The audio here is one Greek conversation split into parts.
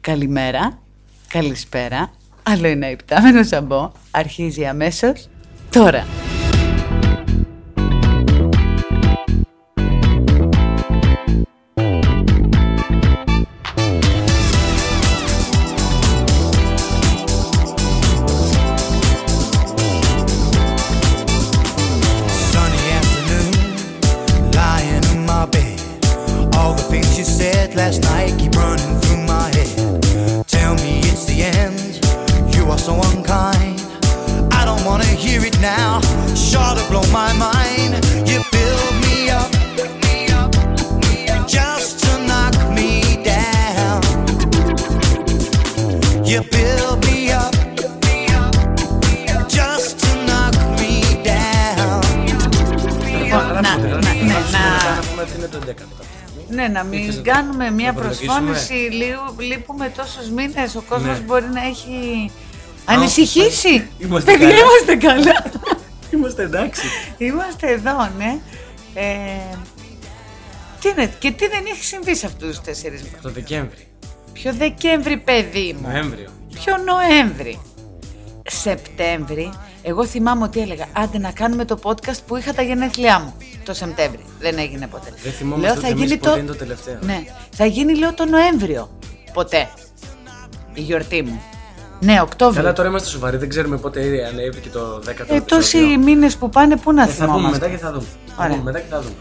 Καλημέρα, καλησπέρα. Άλλο ένα υπτάμενο ζαμπό αρχίζει αμέσως τώρα. Last night keep running through my head. Tell me it's the end. You are so unkind. I don't wanna hear it now. Sure to blow my mind. You build me up just to knock me down. You build me up just to knock me down. Ναι, να μην κάνουμε μια προσφώνηση. Λείπουμε τόσους μήνες. Ο κόσμος μπορεί να έχει ανησυχήσει. Παιδιά, είμαστε καλά. Είμαστε εντάξει. Είμαστε εδώ, ναι. Τι είναι, και τι δεν έχει συμβεί σε αυτούς τους 4 μήνες? Το Δεκέμβρη. Ποιο Δεκέμβρη, παιδί μου? Νοέμβριο. Ποιο Νοέμβρη? Σεπτέμβρη. Εγώ θυμάμαι ότι έλεγα άντε να κάνουμε το podcast που είχα τα γενέθλιά μου το Σεπτέμβρη. Δεν έγινε ποτέ. Δεν θυμόμαστε ότι εμείς ποτέ είναι το τελευταίο. Ναι, θα γίνει λέω το Νοέμβριο. Ποτέ. Η γιορτή μου. Ναι, Οκτώβριο. Καλά, τώρα είμαστε σοβαροί, δεν ξέρουμε πότε ανέβει και το 10ο. Τόσοι μήνες που πάνε, πού να θυμόμαστε. Θα πούμε μετά και θα δούμε. Ωραία. Μετά και θα δούμε.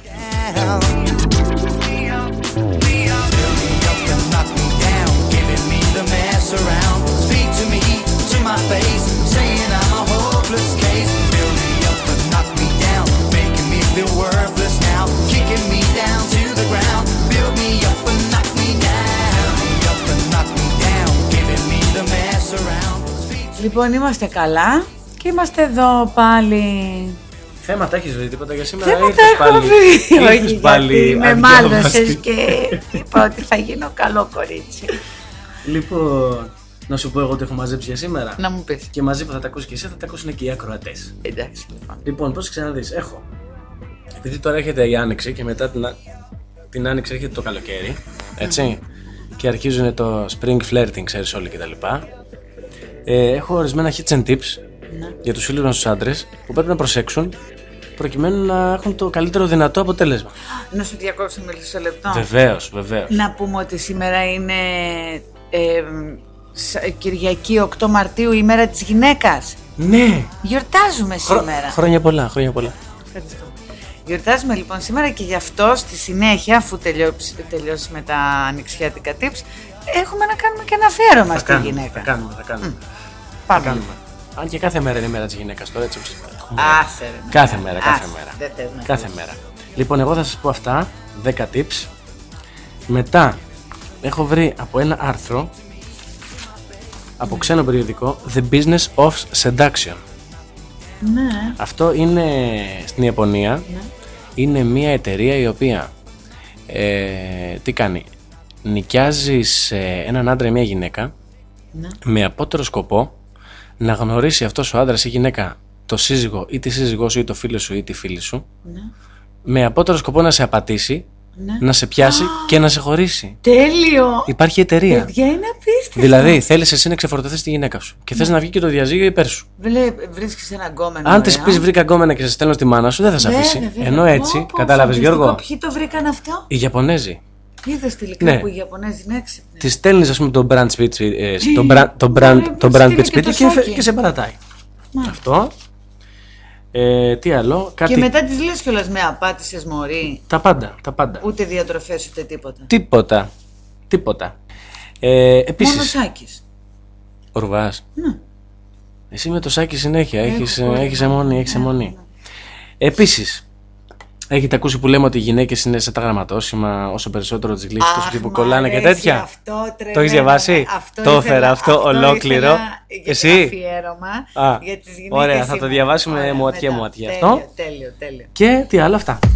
Λοιπόν, είμαστε καλά και είμαστε εδώ πάλι. Θέματα έχεις βρει τίποτα για σήμερα? Θέματα έχω βρει. Όχι, γιατί με μάλωσες και είπα ότι θα γίνω καλό κορίτσι. Λοιπόν, να σου πω εγώ ότι έχω μαζέψει για σήμερα. Να μου πεις. Και μαζί που θα τα ακούσεις και εσύ θα τα ακούσουν και οι ακροατές. Εντάξει, λοιπόν. Λοιπόν, πώς ξαναδείς, έχω. Επειδή τώρα έρχεται η Άνοιξη και μετά την Άνοιξη έρχεται το καλοκαίρι, έτσι, και αρχίζουν το spring flirting, ξέρεις όλοι κτλ. Έχω ορισμένα hits and tips για τους φίλους μας τους άντρες που πρέπει να προσέξουν προκειμένου να έχουν το καλύτερο δυνατό αποτέλεσμα. Να σου διακόψω με λίγο λεπτό. Βεβαίως, βεβαίως. Να πούμε ότι σήμερα είναι Κυριακή 8 Μαρτίου, ημέρα της γυναίκας. Ναι. Γιορτάζουμε σήμερα. Χρόνια πολλά, χρόνια πολλά. Ευχαριστώ. Γιορτάζουμε λοιπόν σήμερα και γι' αυτό στη συνέχεια, αφού τελειώσει με τα ανοιξιάτικα tips, έχουμε να κάνουμε και ένα αφιέρωμα στη γυναίκα. Θα κάνουμε. Πάμε. Αν και κάθε μέρα είναι η μέρα της γυναίκας τώρα, έτσι. Άσε, ρε, κάθε μέρα. Κάθε μέρα. Λοιπόν, εγώ θα σας πω αυτά, 10 tips. Μετά έχω βρει από ένα άρθρο από ξένο περιοδικό The Business of Seduction. Ναι. Αυτό είναι στην Ιαπωνία. Ναι. Είναι μια εταιρεία η οποία τι κάνει? Νοικιάζει έναν άντρα ή μια γυναίκα, ναι, με απότερο σκοπό να γνωρίσει αυτός ο άντρας ή γυναίκα το σύζυγο ή τη σύζυγό σου ή το φίλο σου ή τη φίλη σου, ναι, με απότερο σκοπό να σε απατήσει, ναι, να σε πιάσει και να σε χωρίσει. Τέλειο! Υπάρχει εταιρεία. Παιδιά, είναι απίστευτο. Δηλαδή θέλεις εσύ να ξεφορτωθείς τη γυναίκα σου και θες να βγει και το διαζύγιο υπέρ σου. Βρίσκεις ένα γκόμενο. Αν της πεις βρήκα γκόμενα και σε στέλνω στη μάνα σου, δεν θα σε αφήσει. Ενώ έτσι, κατάλαβες Γιώργο? Ποιοι το βρήκαν αυτό? Οι Ιαπωνέζοι. Είδες τελικά, ναι, που οι Ιαπωνέζοι είναι έξυπνοι. Τη στέλνεις, ας πούμε, το brand σπίτι και σε παρατάει. Αυτό. Τι άλλο? Και μετά τις λες κιόλας με απάτησες μωρή. Τα πάντα. Ούτε διατροφές ούτε τίποτα. Τίποτα. Επίσης. Μόνο Σάκης. Ο Ρουβάς. Ναι. Εσύ με το Σάκη συνέχεια. Έχεις αιμονή. Επίσης. Έχετε ακούσει που λέμε ότι οι γυναίκες είναι σαν τα γραμματόσημα, όσο περισσότερο τις γλύφεις, τόσο που κολλάνε και τέτοια? Αυτό, το έχεις διαβάσει? Το έφερα αυτό ολόκληρο. Εσύ? Αφιέρωμα για τις γυναίκες. Ωραία, θα το διαβάσουμε μουατιέ αυτό. Τέλειο. Και τι άλλο, αυτά.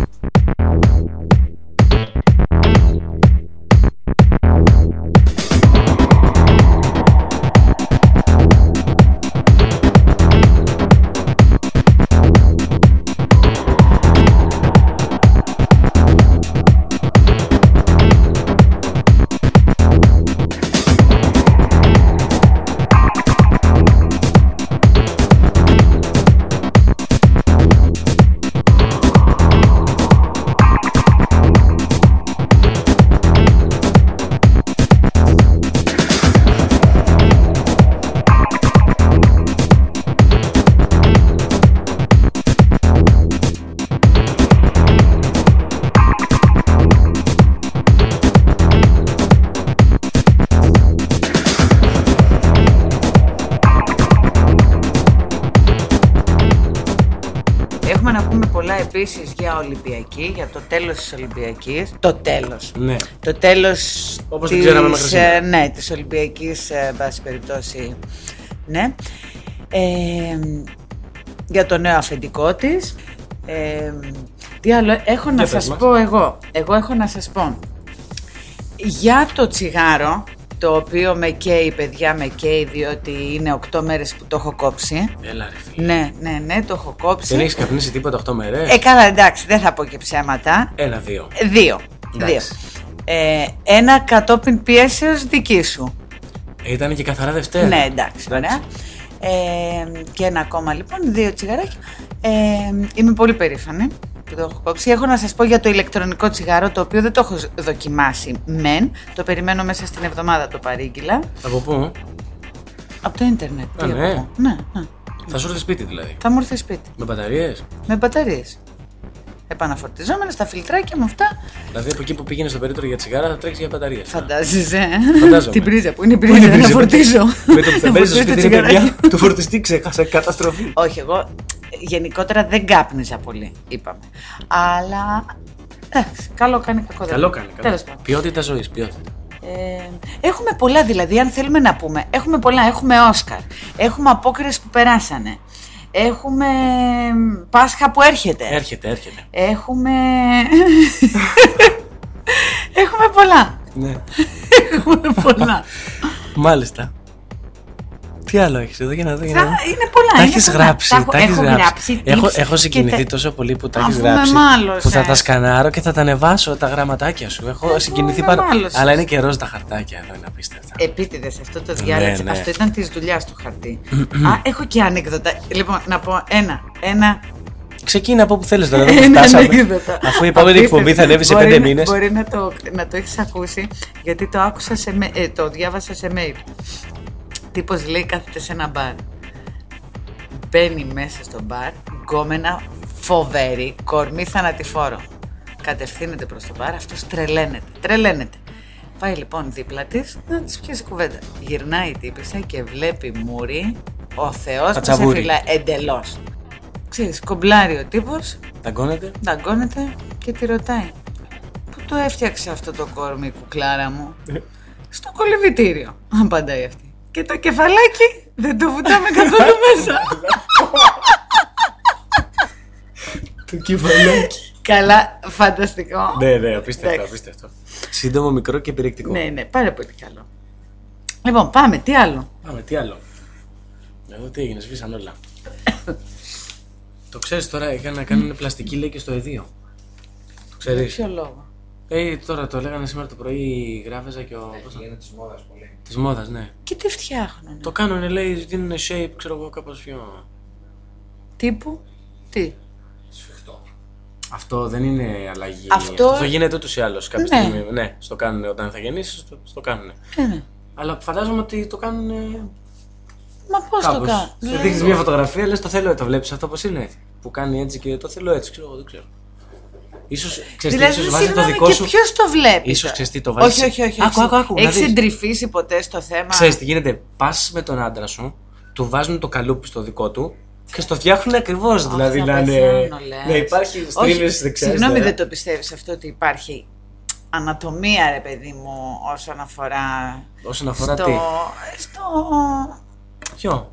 επίσης για Ολυμπιακή, για το τέλος της Ολυμπιακής. Το τέλος. Ναι. Το τέλος όπως δεν ξέραμε μέχρι σήμερα. Ναι, της Ολυμπιακής, βάση περιπτώσει. Ναι. Για το νέο αφεντικό της. Τι άλλο έχω να σας πω εγώ. Εγώ έχω να σας πω. Για το τσιγάρο, το οποίο με καίει, παιδιά, με καίει, διότι είναι 8 μέρες που το έχω κόψει. Έλα ρε φίλε. Ναι, το έχω κόψει. Δεν έχεις καπνίσει τίποτα 8 μέρες? Καλά, εντάξει, δεν θα πω και ψέματα. 1-2. Δύο. Ένα κατόπιν πιέσεως δική σου. Ήταν και καθαρά Δευτέρα. Ναι, εντάξει, ωραία. Και ένα ακόμα λοιπόν, 2 τσιγαράκια. Είμαι πολύ περήφανη που το έχω κόψει. Έχω να σας πω για το ηλεκτρονικό τσιγάρο, το οποίο δεν το έχω δοκιμάσει μεν. Το περιμένω μέσα στην εβδομάδα, το παρήγγειλα. Από πού? Από το ίντερνετ. Ναι. Ναι. Θα σου έρθει σπίτι δηλαδή? Θα μου έρθει σπίτι. Με μπαταρίες? Με μπαταρίες. Επαναφορτιζόμενα στα φιλτράκια με αυτά. Δηλαδή από εκεί που πήγαινε στο περίπτωρο για τσιγάρα θα τρέξει για μπαταρίες. Φαντάζεσαι. Φαντάζομαι. Την πρίζα που είναι η πρίζα, να φορτίζω. Με το που θα μπαίνεις στο σπίτι είναι παιδιά, το φορτιστή ξέχασε, καταστροφή. Όχι, εγώ γενικότερα δεν κάπνιζα πολύ, είπαμε. Αλλά καλό κάνει, κακό δεν. Καλό κάνει. Τέλος πάντων. Ποιότητα ζωής, ποιότητα. Έχουμε πολλά, δηλαδή, αν θέλουμε να πούμε. Έχουμε πολλά. Έχουμε Όσκαρ. Έχουμε απόκριες που περάσανε. Έχουμε Πάσχα που έρχεται. Έρχεται. Έχουμε. Έχουμε πολλά. Ναι. Έχουμε πολλά. Μάλιστα. Τι άλλο έχεις εδώ για να δω? Είναι πολλά. Τα έχεις γράψει. Έχω γράψει. Έχω συγκινηθεί τόσο πολύ που τα έχεις Αφού γράψει. μάλωσες. Που θα τα σκανάρω και θα τα ανεβάσω τα γραμματάκια σου. Έχω συγκινηθεί πάρα πολύ. Αλλά είναι και ροζ τα χαρτάκια εδώ, είναι απίστευτα. Επίτηδες, αυτό το διάλεξα. Ναι. Αυτό ήταν της δουλειάς του χαρτί. Έχω και ανέκδοτα. Λοιπόν, να πω ένα. Ξεκίνα από όπου θέλεις τώρα, δεν φτάσαμε. Αφού η επόμενη εκπομπή θα ανέβει σε 5 μήνες. Μπορεί να το έχεις ακούσει, γιατί το άκουσα το διάβασα σε mail. Τύπος λέει κάθεται σε ένα μπαρ. Μπαίνει μέσα στο μπαρ, γκόμενα φοβερή, κορμί θανατηφόρο. Κατευθύνεται προς το μπαρ, αυτός τρελαίνεται. Πάει λοιπόν δίπλα της να της πιάσει κουβέντα. Γυρνάει η τύπισσα και βλέπει μουρί, ο Θεός που σε φυλάει εντελώς. Ξέρεις, κομπλάρει ο τύπος, δαγκώνεται και τη ρωτάει. Πού το έφτιαξε αυτό το κορμί, κουκλάρα μου? Στο κολυβητήριο, απαντάει αυτή. Και το κεφαλάκι δεν το βουτάμε καθόλου μέσα. Το κεφαλάκι. Καλά, φανταστικό. Ναι, απίστευτο. Σύντομο, μικρό και περιεκτικό. Ναι, πάρα πολύ καλό. Λοιπόν, πάμε, τι άλλο? Εδώ τι έγινε, σβήσαν όλα. Το ξέρεις τώρα, είχαν να κάνουν πλαστική, λέει, και στο εδείο. Το ξέρεις? Ποιο λόγο? Τώρα το λέγανε σήμερα το πρωί, γράφεζα και ο... Είναι της μόδας πολύ. Της μόδας, ναι. Και τι φτιάχνουνε? Το κάνουνε, λέει, δίνουνε shape, ξέρω εγώ, κάπως πιο... Τύπου, τι? Σφιχτό. Αυτό δεν είναι αλλαγή. Αυτό θα γίνεται ούτως ή άλλως κάποια στιγμή. Ναι, στο κάνουνε όταν θα γεννήσεις, το κάνουνε. Ναι. Αλλά φαντάζομαι ότι το κάνουνε... Μα πώς το κάνουν? Σου δείχνεις μια φωτογραφία, λες το θέλω, το βλέπεις αυτό πως είναι? Που κάνει έτσι και το θέλω έτσι, ξέρω εγώ, δεν ξέρω. Ίσως, ίσως βάζει το δικό σου. Και ποιος το βλέπει? Ίσως ξέρεις τι το βάζει. Όχι. Άκου. Έχεις εντρυφήσει ποτέ στο θέμα? Ξέρεις τι γίνεται? Πας με τον άντρα σου, του βάζουν το καλούπι στο δικό του και στο φτιάχνουν ακριβώς. Δηλαδή να είναι. Ναι, υπάρχει στρίμμες δεξιά. Συγγνώμη, δεν το πιστεύεις αυτό ότι υπάρχει ανατομία, ρε παιδί μου, όσον αφορά. Όσον αφορά τι? Ποιο?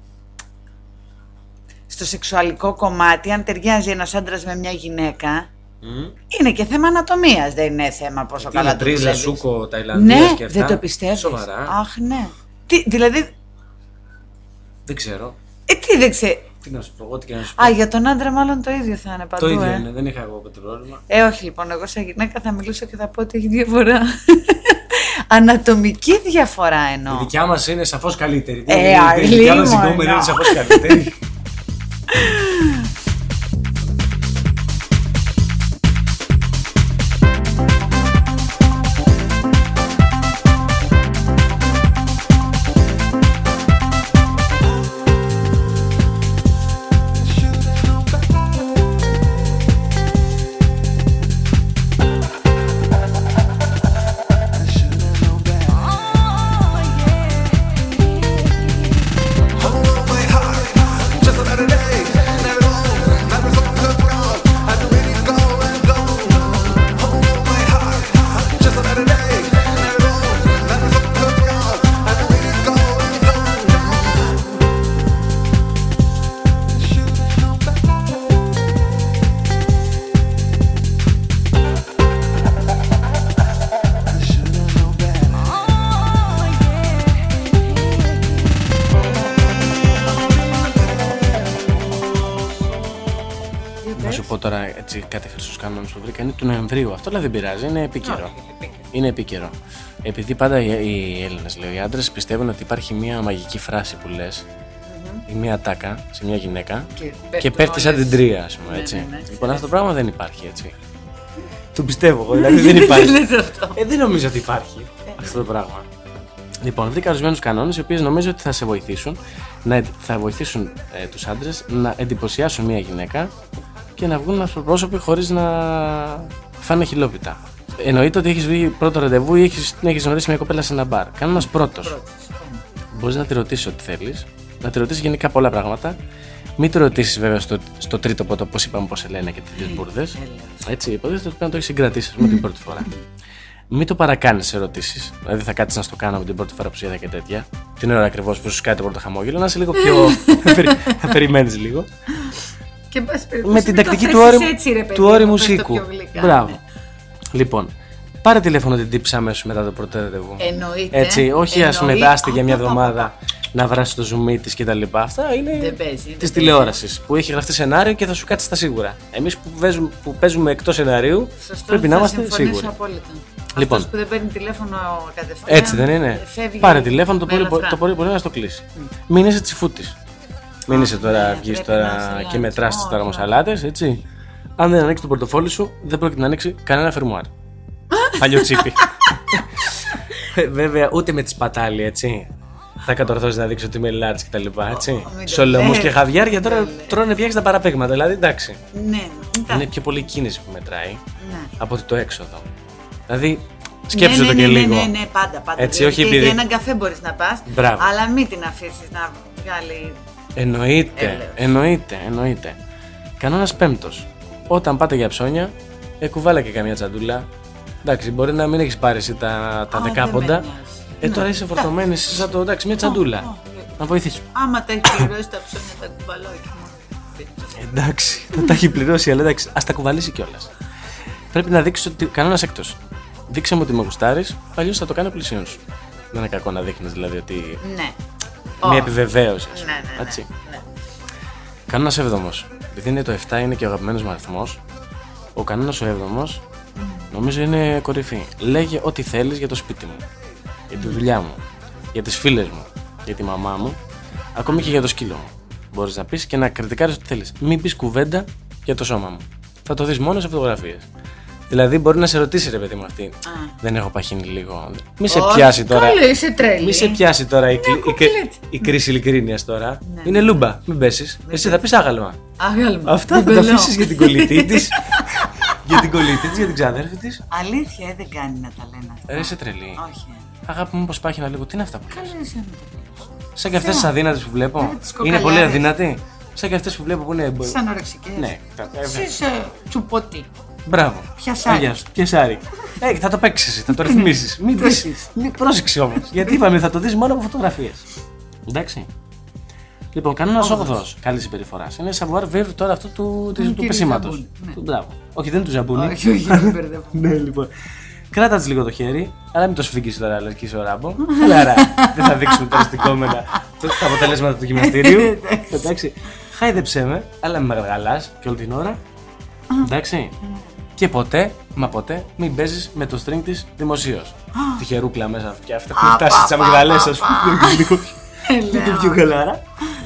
Στο σεξουαλικό κομμάτι, αν ταιριάζει ένας άντρας με μια γυναίκα. Είναι και θέμα ανατομίας, δεν είναι θέμα πόσο καλά το δουλεύεις. Τρίζα, σούκο, Ταϊλανδίας και αυτά. Ναι, δεν το πιστεύεις? Σοβαρά? Αχ, ναι. Δηλαδή... Δεν ξέρω. Τι δεν ξέρω. Τι να σου πω, ό,τι και να σου πω. Για τον άντρα μάλλον το ίδιο θα είναι παντού. Το ίδιο είναι, δεν είχα εγώ το πρόβλημα. Όχι λοιπόν, εγώ σαν γυναίκα θα μιλήσω και θα πω ότι έχει διαφορά. Ανατομική διαφορά εννοώ. Η δικιά μας είναι σαφώς καλύτερη. Η δικιά μας συγκόμενη είναι σαφώς καλύτερη. Hold on my heart, just another day. έτσι, κάτι χρυσούς κανόνες που βρήκα, είναι του Νοεμβρίου. Αυτό αλλά δεν πειράζει, είναι επίκαιρο. Είναι επίκαιρο. Επειδή πάντα οι Έλληνες, λέω, οι άντρες πιστεύουν ότι υπάρχει μια μαγική φράση που λες ή μια τάκα σε μια γυναίκα και πέφτει σαν την τρία, ας πούμε, έτσι. Ναι. Λοιπόν, αυτό το πράγμα δεν υπάρχει, έτσι. Το πιστεύω εγώ, δηλαδή δεν υπάρχει. Δεν νομίζω ότι υπάρχει αυτό το πράγμα. Λοιπόν, βρήκα ορισμένους κανόνες οι οποίοι νομίζω ότι θα σε βοηθήσουν, θα βοηθήσουν τους άντρες να εντυπωσιάσουν μια γυναίκα και να βγουν αυτοπρόσωποι χωρίς να φάνε χιλόπιτα. Εννοείται ότι έχεις βγει πρώτο ραντεβού ή την έχεις γνωρίσει μια κοπέλα σε ένα μπαρ. Κανόνας πρώτος. Μπορείς να τη ρωτήσεις ό,τι θέλεις, να τη ρωτήσεις γενικά πολλά πράγματα. Μην το ρωτήσεις βέβαια στο τρίτο ποτό, πώς είπαμε, πώς σε λένε και τις μπουρδες. Έτσι, υποτίθεται ότι πρέπει να το έχεις συγκρατήσει με την πρώτη φορά. Μην το παρακάνεις σε ερωτήσεις. Δηλαδή, θα κάτσεις να στο κάνω με την πρώτη φορά που σου είδα και τέτοια. Την ώρα ακριβώς που σου κάνει το πρώτο χαμόγελο, να είσαι λίγο πιο. Θα περιμένεις λίγο. Και με την τακτική του όριμου σίκου. Μπράβο. Λοιπόν, πάρε τηλέφωνο την τύψη αμέσως μετά το πρώτο ραντεβού. Εννοείται. Έτσι, όχι ας πούμε άστη για μια εβδομάδα να βράσει το zoom της κτλ. Αυτά είναι της τηλεόρασης που έχει γραφτεί σενάριο και θα σου κάτσει στα σίγουρα. Εμείς που παίζουμε εκτός σεναρίου πρέπει να είμαστε σίγουροι. Λοιπόν, αυτός που δεν παίρνει τηλέφωνο κατευθείαν. Έτσι δεν είναι. Πάρε τηλέφωνο, το πρωί μπορεί να στο κλείσει. Μην είσαι τσιφούτης. Μην είσαι τώρα, βγεις τώρα και μετράς τις ταραμοσαλάτες, έτσι. Αν δεν ανοίξει το πορτοφόλι σου, δεν πρόκειται να ανοίξει κανένα φερμουάρ. Παλιό τσίπι. Βέβαια, ούτε με τη σπατάλη, έτσι. Θα κατορθώσει να δείξει ότι είμαι large και τα λοιπά, έτσι. Σολομούς και χαβιάρια τώρα τρώνε πια τα παραπέγματα, δηλαδή εντάξει. Ναι. Είναι πιο πολύ κίνηση που μετράει από ότι το έξοδο. Δηλαδή, σκέψου το και λίγο. Ναι, πάντα. Έτσι, όχι επειδή. Έναν καφέ μπορείς να πας, αλλά μην την αφήσεις να βγάλει. Εννοείται. Κανόνας πέμπτος. Όταν πάτε για ψώνια, κουβάλα και καμιά τσαντούλα. Εντάξει, μπορεί να μην έχεις πάρει εσύ τα δεκάποντα. Τώρα είσαι φορτωμένη, είσαι σαν το εντάξει, μια τσαντούλα. Να βοηθήσω. Άμα τα έχει πληρώσει τα ψώνια, τα κουβαλάω και μόνο. Εντάξει, θα τα έχει πληρώσει, αλλά εντάξει, ας τα κουβαλήσει κιόλας. Πρέπει να δείξεις ότι. Κανόνας έκτος. Δείξε μου ότι με γουστάρεις, αλλιώς θα το κάνει ο πλησίον σου. Δεν είναι κακό να δείχνεις δηλαδή ότι. Ναι. Μια επιβεβαίωση. Ναι. Κανόνας 7ος. Επειδή είναι το 7 είναι και ο αγαπημένος μου αριθμός, ο κανόνας ο 7ος νομίζω είναι κορυφή. Λέγε ό,τι θέλεις για το σπίτι μου, για τη δουλειά μου, για τις φίλες μου, για τη μαμά μου, ακόμη και για το σκύλο μου. Μπορείς να πεις και να κριτικάρεις ό,τι θέλεις. Μην πεις κουβέντα για το σώμα μου. Θα το δεις μόνο σε φωτογραφίες. Δηλαδή μπορεί να σε ρωτήσει ρε παιδί μου αυτή. Δεν έχω παχύνει λίγο. Μη σε πιάσει τώρα. Μη σε πιάσει τώρα η κρίση ειλικρίνειας τώρα. Ναι. Είναι λούμπα. Μην πέσεις. Εσύ θα πεις άγαλμα. Αυτά θα τα αφήσεις για την κολλητή της. Για την κολλητή της, για την ξαδέρφη της. Αλήθεια, δεν κάνει να τα λένε αυτά. Είσαι τρελή. Όχι. Αγάπη μου, πως πάχυνα λίγο. Τι είναι αυτά που λες. Καλή είσαι. Σαν και αυτές τις αδύνατες που βλέπω. Είναι πολύ αδύνατοι. Σαν και αυτές που βλέπω που είναι. Σαν ορεξικές. Ναι. Είσαι τσουποτή. Μπράβο. Πιασάρι. Θα το παίξεις, θα το ρυθμίσεις. Μην πρόσεξε όμως. Γιατί είπαμε θα το δεις μόνο από φωτογραφίες. Εντάξει. Λοιπόν, κανόνας 8ος καλή συμπεριφορά. Είναι savoir vivre τώρα αυτό του πεσήματος. Μπράβο. Όχι, δεν είναι του ζαμπούνι. Όχι, δεν μπερδεύω. Ναι, λοιπόν. Κράτα της λίγο το χέρι, αλλά μην το σφίγγεις τώρα, αλλά και είσαι ο Ράμπο. Άρα δεν θα δείξουμε τώρα στην κόμενα τα αποτελέσματα του γυμναστηρίου. Εντάξει. Χάιδεψέ με, αλλά μην με γαργαλάς και όλη την ώρα. Εντάξει. Και ποτέ, μα ποτέ, μην παίζεις με το string της δημοσίως. Τυχερούκλα μέσα και αυτά έχουν φτάσει στις αμυγδαλές, ας πούμε. Λίγο πιο χαλαρά.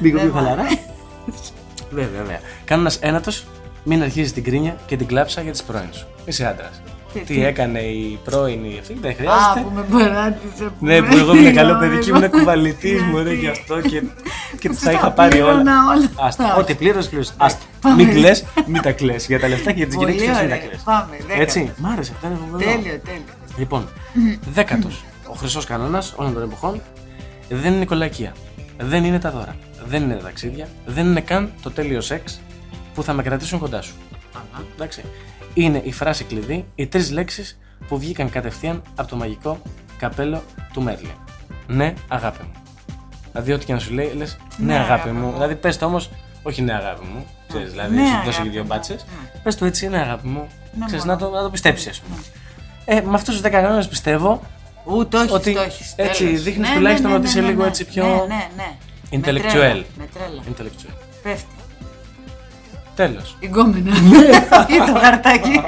Βέβαια. Κάνοντας ένατος, μην αρχίζεις την κρίνια και την κλάψα για τις πρώην σου. Είσαι άντρας. Τι έκανε η πρώην η αυτή, δεν χρειάζεται. Που με παράτησε. Ναι, που εγώ ήμουν καλό παιδί και ήμουν κουβαλητής μου, γι' αυτό και τα είχα πάρει όλα. Ό,τι πλήρως. Μην κλαις, μην τα κλαις. Για τα λεφτά και για τις γυναίκες μην τα κλαις. Έτσι, μ' άρεσε. Τέλειο. Λοιπόν, 10ος. Ο χρυσός κανόνας όλων των εποχών δεν είναι η κολακία. Δεν είναι τα δώρα. Δεν είναι τα ταξίδια. Δεν είναι καν το τέλειο σεξ που θα με κρατήσουν κοντά σου. Εντάξει. Είναι η φράση κλειδί, οι 3 λέξεις που βγήκαν κατευθείαν από το μαγικό καπέλο του Μέρλιν. Ναι, αγάπη μου. Δηλαδή, ό,τι και να σου λέει, λες ναι, αγάπη μου. Δηλαδή, πες το όμως, όχι ναι, αγάπη μου. Ξέρεις, δηλαδή, σου δώσει και 2 μπάτσες. Πες το έτσι, ναι, αγάπη μου. Ξέρεις, να το πιστέψεις, ας πούμε. Με αυτούς τους 10 κανόνες πιστεύω. Ούτε όχι, ότι έτσι δείχνεις τουλάχιστον ότι είσαι λίγο έτσι πιο. Ναι. Intellectual. Με τρέλα. Πέφτει. Τέλος. Η γκόμενα. Ή το χαρτάκι.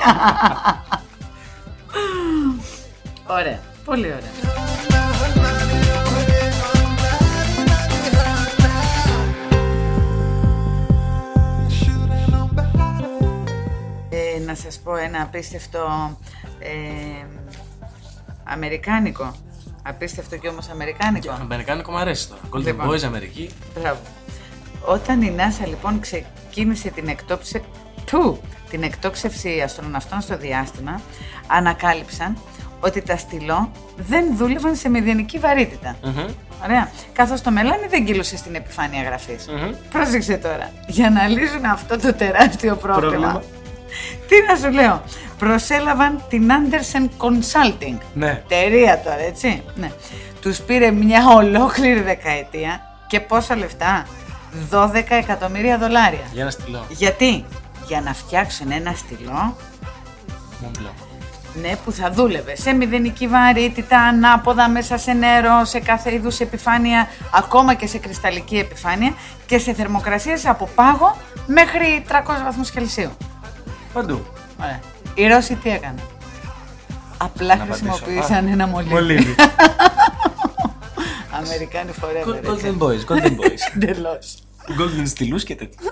Ωραία. Πολύ ωραία. Να σας πω ένα απίστευτο αμερικάνικο. Απίστευτο και όμως αμερικάνικο. Αμερικάνικο μου αρέσει τώρα. Golden Λοιπόν. Boys, Αμερική. Μπράβο. Όταν η NASA λοιπόν ξεκίνησε την εκτόξευση αστροναυτών στο διάστημα, ανακάλυψαν ότι τα στυλό δεν δούλευαν σε μηδενική βαρύτητα. Ωραία. Καθώς το μελάνι δεν κύλωσε στην επιφάνεια γραφής. Πρόσεξε τώρα. Για να λύσουν αυτό το τεράστιο πρόβλημα. Τι να σου λέω. Προσέλαβαν την Andersen Consulting. Ναι. Εταιρεία τώρα, έτσι. Ναι. Τους πήρε μια ολόκληρη δεκαετία και πόσα λεφτά? $12 εκατομμύρια. Για ένα στυλό. Γιατί? Για να φτιάξουν ένα στυλό. Μομπλό. Ναι, που θα δούλευε σε μηδενική βαρύτητα, ανάποδα, μέσα σε νερό, σε κάθε είδους επιφάνεια, ακόμα και σε κρυσταλλική επιφάνεια και σε θερμοκρασίες από πάγο μέχρι 300 βαθμούς Κελσίου. Παντού. Ωραία. Οι Ρώσοι τι έκαναν? Απλά χρησιμοποίησαν ένα μολύβι. Αμερικάνοι forever. Golden Boys, Golden Boys. Εντελώς. Golden στυλούς και τέτοια.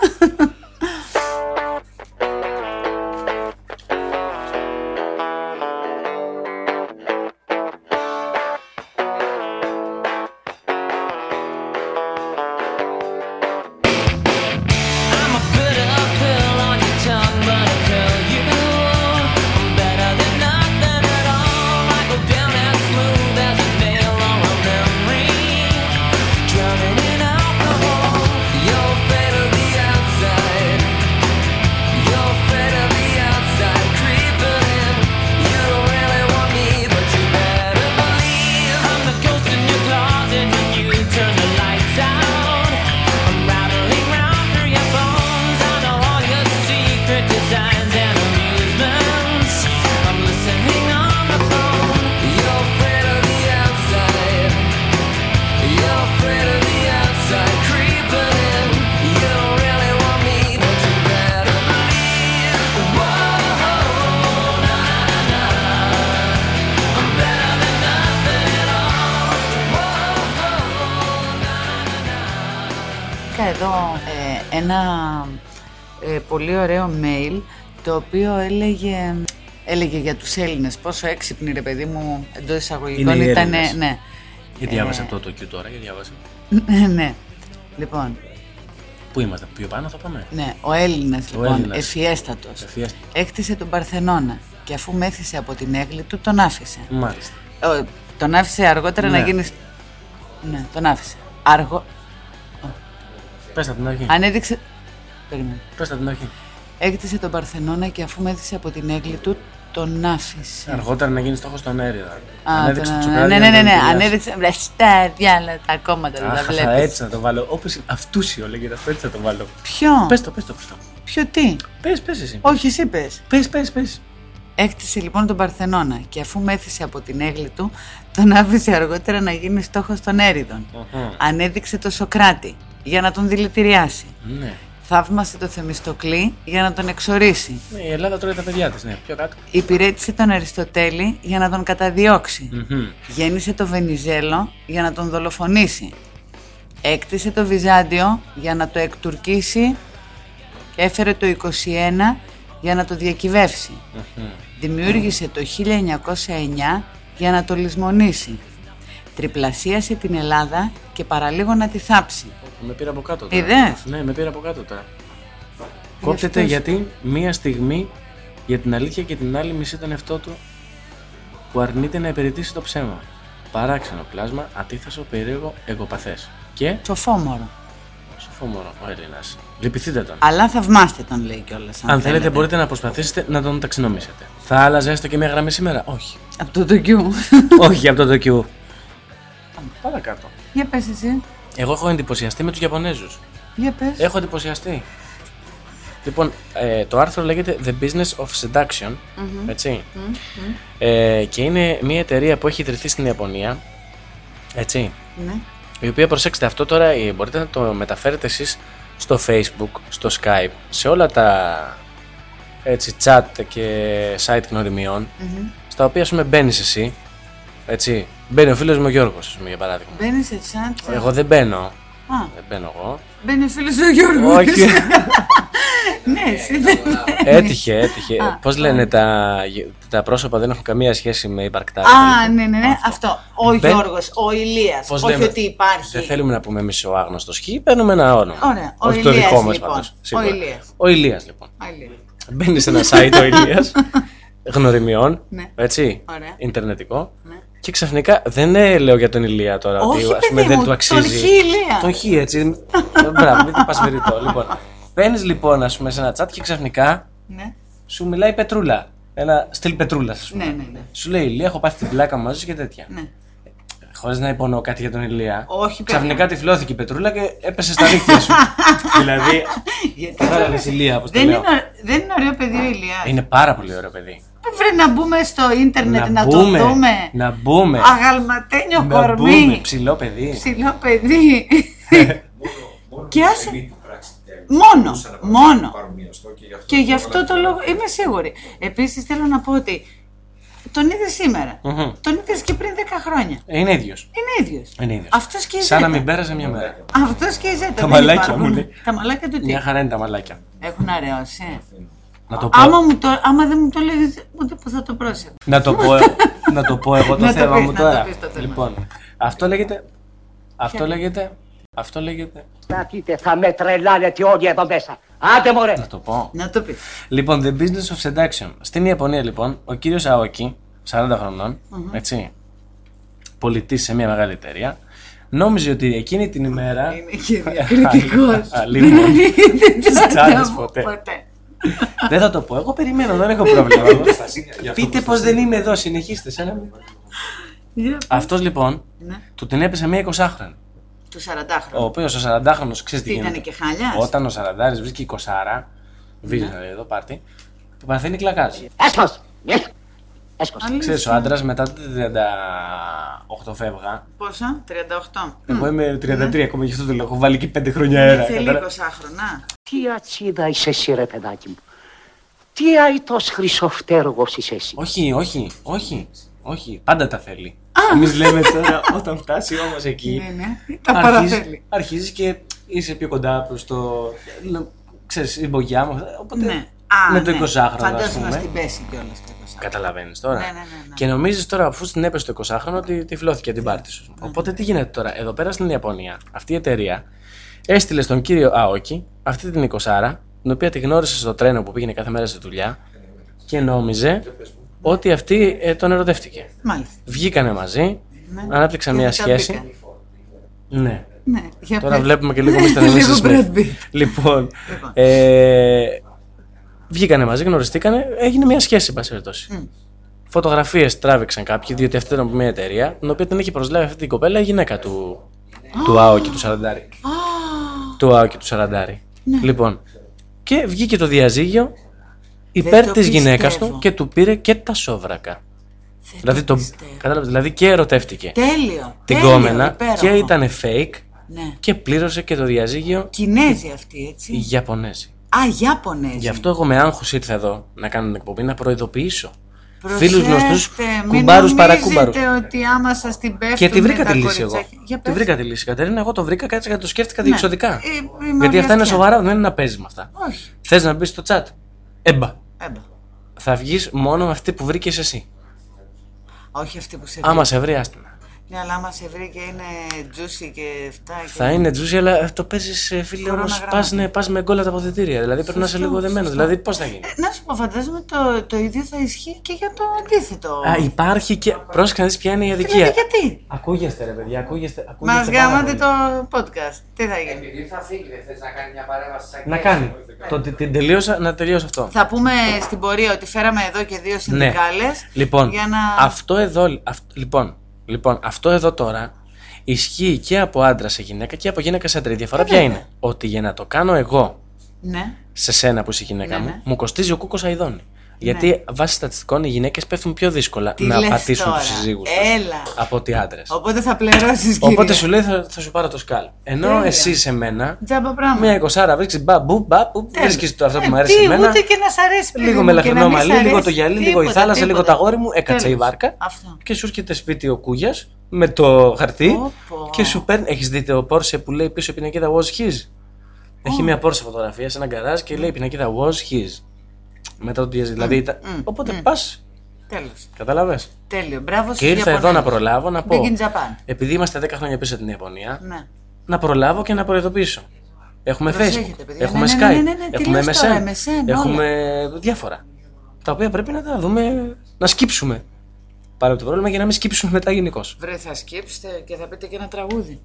Εδώ ένα πολύ ωραίο mail, το οποίο έλεγε για τους Έλληνες πόσο έξυπνοι, ρε παιδί μου, εντός εισαγωγικών ήταν. Ναι. Γιατί διάβασα αυτό το Q τώρα, γιατί διάβασα. Ναι. Λοιπόν. Πού είμαστε, πιο πάνω θα πάμε? Ναι, ο Έλληνας λοιπόν, ευφιέστατος, έκτισε τον Παρθενώνα και αφού μέθησε από την έγκλη του, τον άφησε. Μάλιστα. Τον άφησε αργότερα να γίνει. Ναι, τον άφησε. Πες από την αρχή. Ανέδειξε. Περίμενε. Πες από την αρχή. Έκτισε τον Παρθενώνα και αφού μέθησε από την έγκλη του, τον άφησε. Αργότερα να γίνει στόχο στον Έριδα. Ανέδειξε το Σοκράτη. Ναι. Ανέδειξε. Στα διάλα, τα κόμματα δεν τα βλέπει. Έτσι να το βάλω. Όπως αυτούσιο λέγεται αυτό, έτσι θα το βάλω. Ποιο? Πες το. Ποιο τι? Πες εσύ. Όχι, εσύ πες. Πες. Έκτισε λοιπόν τον Παρθενώνα και αφού μέθησε από την έγκλη του, τον άφησε αργότερα να γίνει στόχος των Έριδων. Ανέδειξε το Σοκράτη για να τον δηλητηριάσει. Ναι. Θαύμασε το Θεμιστοκλή για να τον εξορίσει. Ναι, η Ελλάδα τρώει τα παιδιά της, ναι. Πιο κάτω. Υπηρέτησε τον Αριστοτέλη για να τον καταδιώξει. Γέννησε το Βενιζέλο για να τον δολοφονήσει. Έκτισε το Βυζάντιο για να το εκτουρκήσει και έφερε το 21 για να το διακυβεύσει. Δημιούργησε το 1909 για να το λησμονήσει. Τριπλασίασε την Ελλάδα και παραλίγο να τη θάψει. Με πήρε από κάτω τώρα. Είδες? Ναι, με πήρε από κάτω τώρα. Κόπτεται γιατί μία στιγμή για την αλήθεια και την άλλη μισή τον εαυτό του που αρνείται να υπηρετήσει το ψέμα. Παράξενο πλάσμα, ατίθασο, περίεργο, εγωπαθές. Και Σοφόμορο. Σοφόμορο ο Έλληνας. Λυπηθείτε τον. Αλλά θαυμάστε τον, λέει κιόλας. Αν θέλετε μπορείτε να προσπαθήσετε να τον ταξινομήσετε. Θα άλλαζε έστω και μια γραμμή σήμερα? Όχι. Από το Q. Όχι από το Q. Παρακάτω. Για πες εσύ. Εγώ έχω εντυπωσιαστεί με τους Ιαπωνέζους. Για πες. Έχω εντυπωσιαστεί. Λοιπόν, το άρθρο λέγεται The Business of Seduction, έτσι. Και είναι μια εταιρεία που έχει ιδρυθεί στην Ιαπωνία, έτσι. Ναι. Η οποία, προσέξτε αυτό τώρα, μπορείτε να το μεταφέρετε εσείς στο Facebook, στο Skype, σε όλα τα έτσι, chat και site γνωριμιών, στα οποία, ας πούμε, μπαίνεις εσύ, έτσι, μπαίνει ο φίλος μου ο Γιώργος, ας πούμε, για παράδειγμα. Μπαίνεις σε chat. Εγώ δεν μπαίνω. Δεν μπαίνω εγώ. Μπαίνει ο φίλος ο Γιώργος. Όχι. Ναι, εσύ δεν Έτυχε. Πώς λένε τα πρόσωπα δεν έχουν καμία σχέση με υπαρκτά. Ναι. Αυτό. Ο Γιώργος, ο Ηλίας. Όχι ότι υπάρχει. Δεν θέλουμε να πούμε εμείς ο άγνωστος Χ, παίρνουμε ένα όνομα. Ωραία. Όχι το δικό μας πάντως. Ο Ηλίας λοιπόν. Μπαίνει σε ένα site ο Ηλίας γνωριμιών, έτσι, ιντερνετικό. Και ξαφνικά δεν λέω για τον Ηλία τώρα. Όχι, ότι, ας πούμε, δεν του αξίζει. Τον Χ Ηλία. Τον Χ, έτσι. Μπράβο, μην την πας μεριτό. Λοιπόν, μπαίνεις λοιπόν, ας πούμε, σε ένα chat και ξαφνικά σου μιλάει Πετρούλα. Ένα στυλ Πετρούλα, ας πούμε. Ναι. Σου λέει Ηλία, έχω πάθει την πλάκα μαζί σου και τέτοια. Ναι. Χωρίς να υπονοώ κάτι για τον Ηλία. Όχι, ξαφνικά τυφλώθηκε η Πετρούλα και έπεσε στα δίχτυα σου. Δηλαδή. Κατάλαβες Ηλία, όπως το λέω. Δεν είναι ωραίο παιδί ο Ηλίας. Είναι πάρα πολύ ωραίο παιδί. Πρέπει να μπούμε στο ίντερνετ να το δούμε. Να μπούμε. Αγαλματένιο κορμί. Ψηλό παιδί. Ψηλό παιδί. Και άσε. Μόνο. Και γι' αυτό το λόγο είμαι σίγουρη. Επίσης θέλω να πω ότι τον είδες σήμερα. Τον είδες και πριν 10 χρόνια. Είναι ίδιος. Αυτός και η Σαν Ζέτα. να μην πέρασε μια μέρα. Αυτός και η Ζέτα. Τα μαλάκια μου λέει. Τα μαλάκια του τι. Μια χαρά είναι τα μαλάκια. Έχουν αραιώσει. Να το πω. Άμα δεν μου το λέγεις ούτε που θα το πρόσεχα. Να το πω εγώ το θέμα μου τώρα. Λοιπόν, αυτό λέγεται. Να δείτε, θα με τρελάνετε όλοι εδώ μέσα. Άντε μωρέ. Να το πω. Να το πεις. Λοιπόν, The Business of Seduction. Στην Ιαπωνία, λοιπόν, ο κύριος Αόκι, 40 χρονών, έτσι, πολιτής σε μια μεγάλη εταιρεία, νόμιζε ότι εκείνη την ημέρα. Είναι και διακριτικός. Λοιπόν, τσάντες ποτέ. Δεν θα το πω, εγώ περιμένω, δεν έχω πρόβλημα. Πείτε πως δεν είμαι εδώ, συνεχίστε. Αυτός λοιπόν, του την έπεσε μια 20χρονη. Του 40χρονου. Ο οποίος ο 40χρονος ξέρει τι γίνεται. Ήταν και χαλιάς. Όταν ο 40άρης βρίσκει 20άρα, βρίσκει εδώ πάρτι, του παθαίνει κλακάζ. Έσχος. Ξέρεις, ο άντρας μετά το 38 φεύγα. Πόσα, 38. Εγώ είμαι 33 ακόμα, γι' αυτό το λέω. Έχω βάλει και 5 χρόνια αέρα. Θέλει 20χρονα. Τι ατσίδα είσαι εσύ ρε παιδάκι μου. Τι αητός χρυσοφτέργος είσαι εσύ. Όχι, πάντα τα θέλει. Εμείς λέμε τώρα όταν φτάσει όμως εκεί. Ναι, τα παραθέλει. Αρχίζεις και είσαι πιο κοντά προς το. Ξέρεις, η μπογιά μου. Οπότε Ναι. με το 20χρονο. Φαντάζομαι να στην πέσει κιόλας το 20χρονο. Καταλαβαίνεις τώρα. Ναι. Και νομίζεις τώρα, αφού στην έπεσε το 20χρονο, ότι τυφλώθηκε την πάρτι σου. Οπότε τι γίνεται τώρα, εδώ πέρα στην Ιαπωνία, αυτή η εταιρεία έστειλε στον κύριο Αόκι αυτή την 20άρα, την οποία τη γνώρισε στο τρένο που πήγαινε κάθε μέρα στη δουλειά και νόμιζε ότι αυτή τον ερωτεύτηκε. Μάλιστα. Βγήκανε μαζί, ανάπτυξαν μια σχέση. Ναι. Τώρα πες. βλέπουμε και λίγο μισθενεμίσεις. Λοιπόν, βγήκανε μαζί, γνωριστήκανε, έγινε μια σχέση, εν πάση περιπτώσει. Φωτογραφίες τράβηξαν κάποιοι, διότι αυτή ήταν από μια εταιρεία, την οποία την είχε προσλάβει αυτή την κοπέλα η γυναίκα του Αόκι του Σαραντάρη. Του Αόκι του Σαραντάρη. Λοιπόν, και βγήκε το διαζύγιο υπέρ της γυναίκας του και του πήρε και τα σόβρακα. Δηλαδή, κατάλαβες, δηλαδή και ερωτεύτηκε την κόμενα και ήταν fake και πλήρωσε και το διαζύγιο. Κινέζοι αυτοί, έτσι. Οι Ιαπωνέζοι. Ιάπωνες. Γι' αυτό εγώ με άγχος ήρθα εδώ να κάνω την εκπομπή, να προειδοποιήσω φίλους γνωστούς, μην κουμπάρους παρακούμπαρους. νομίζετε ότι άμα σας την πέφτουν. Και τη βρήκα τη λύση εγώ. Για Τη πες. βρήκα τη λύση, Κατερίνα. Εγώ το βρήκα, κάτσα και το σκέφτηκα διεξοδικά. είμαι Γιατί αυτά είναι οριαστιά. σοβαρά, δεν είναι να παίζεις με αυτά. Όχι. Θες να μπεις στο chat? Έμπα. Έμπα. Θα βγεις μόνο με αυτή που βρήκες εσύ. Όχι αυτή που σε βρει. Άμα σε βρει, άστινα. Ναι, αλλά άμα σε βρει και είναι juicy και αυτά. Θα είναι τζούσι, αλλά το παίζεις, φίλε, Κορώνα όμως γράμματα. πας με γκόλα τα αποδυτήρια. Δηλαδή πρέπει να είσαι λίγο δεμένος. Δηλαδή πώς θα γίνει. Να σου πω, φαντάζομαι το ίδιο θα ισχύει και για το αντίθετο. Υπάρχει και. Πρόσεχε να δεις ποια είναι η αδικία. Δηλαδή, γιατί. Ακούγεστε, ρε παιδιά, ακούγεστε. Μας γάματε το podcast. Τι θα γίνει. Επειδή θα φύγει, δεν θες να κάνει μια παρέμβαση σαν Να κάνει. Την τελείωσα, να τελειώσω αυτό. Θα πούμε στην πορεία ότι φέραμε εδώ και δύο συνδικάλες. Λοιπόν, για να... αυτό εδώ τώρα ισχύει και από άντρα σε γυναίκα και από γυναίκα σε άντρα. Η διαφορά ποια είναι? Ότι για να το κάνω εγώ Ναι. σε σένα που είσαι γυναίκα μου, μου κοστίζει ο κούκος αηδόνι. Γιατί βάσει στατιστικών οι γυναίκες πέφτουν πιο δύσκολα να πατήσουν τους συζύγους τους από ότι άντρες. Οπότε θα πληρώσεις, κύριε. Οπότε σου λέει θα σου πάρω το σκάλ. Ενώ εσύ σε μένα, μια 20 βρίσκεις μπαμπου, βρίσκεις το αυτό που μου αρέσει εμένα. Ούτε και να σ' αρέσει. Λίγο μελαχρινό μαλλί, λίγο το γυαλί, λίγο η θάλασσα, λίγο τα αγόρι μου. Έκατσε η βάρκα. Και σου έρχεται σπίτι ο Κούγιας με το χαρτί και σου παίρνει. Έχεις δει το Porsche που λέει πίσω πινακίδα was his? Έχει μια Porsche φωτογραφία σε έναν γκαράζ και λέει πινακίδα was his. Μετά το δηλαδή. Οπότε πας. Τέλος. Καταλαβες. Τέλειο. Μπράβο. Και ήρθα εδώ να προλάβω να πω. Επειδή είμαστε 10 χρόνια πίσω από την Ιαπωνία, να προλάβω και να προειδοποιήσω. Έχουμε Facebook, έχουμε Skype, έχουμε MSN, έχουμε διάφορα. Τα οποία πρέπει να τα δούμε, να σκύψουμε. Πάρε το πρόβλημα για να μην σκύψουμε μετά γενικώς. Βρε, θα σκύψετε και θα πείτε και ένα τραγούδι.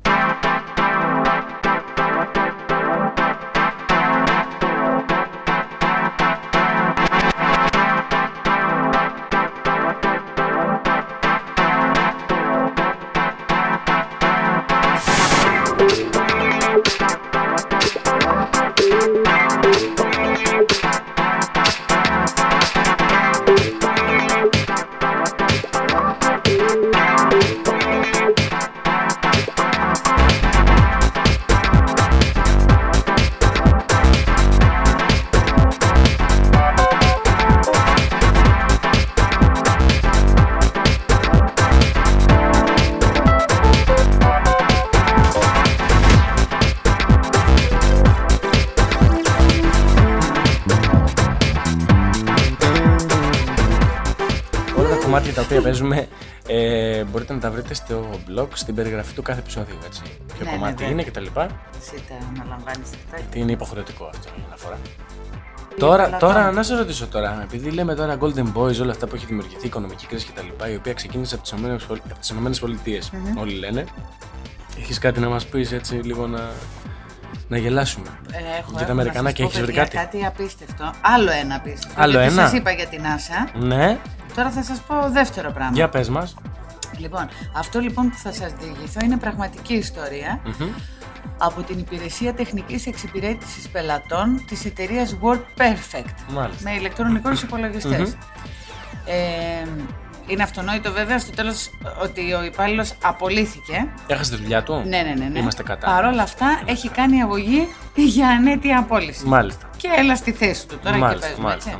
Τα οποία παίζουμε μπορείτε να τα βρείτε στο blog, στην περιγραφή του κάθε επεισόδιο, έτσι. Ποιο κομμάτι είναι και τα λοιπά. Εσύ τα αναλαμβάνεις αυτά. Γιατί είναι υποχρεωτικό αυτό για να φορά. Τώρα, να σε ρωτήσω τώρα, επειδή λέμε τώρα Golden Boys, όλα αυτά που έχει δημιουργηθεί, η οικονομική κρίση και τα λοιπά, η οποία ξεκίνησε από τις ΗΠΑ, όλοι λένε. Έχεις κάτι να μας πεις έτσι λίγο να γελάσουμε? Για τα Αμερικανάκια έχεις βρει κάτι? Κάτι απίστευτο. Άλλο ένα απίστευτο. Άλλο ένα. Σας είπα για την NASA. Ναι. Τώρα θα σας πω δεύτερο πράγμα. Για πες μας. Λοιπόν, αυτό λοιπόν που θα σας διηγηθώ είναι πραγματική ιστορία από την Υπηρεσία Τεχνικής Εξυπηρέτησης Πελατών της εταιρείας WordPerfect. Μάλιστα. Με ηλεκτρονικούς υπολογιστές. Είναι αυτονόητο βέβαια στο τέλος ότι ο υπάλληλος απολύθηκε. Έχασε τη δουλειά του. Ναι. Είμαστε κατά. Παρ' όλα αυτά έχει κάνει αγωγή για ανέτεια απόλυση. Μάλιστα. Και έλα στη θέση του τώρα και παίζουμε, μάλιστα.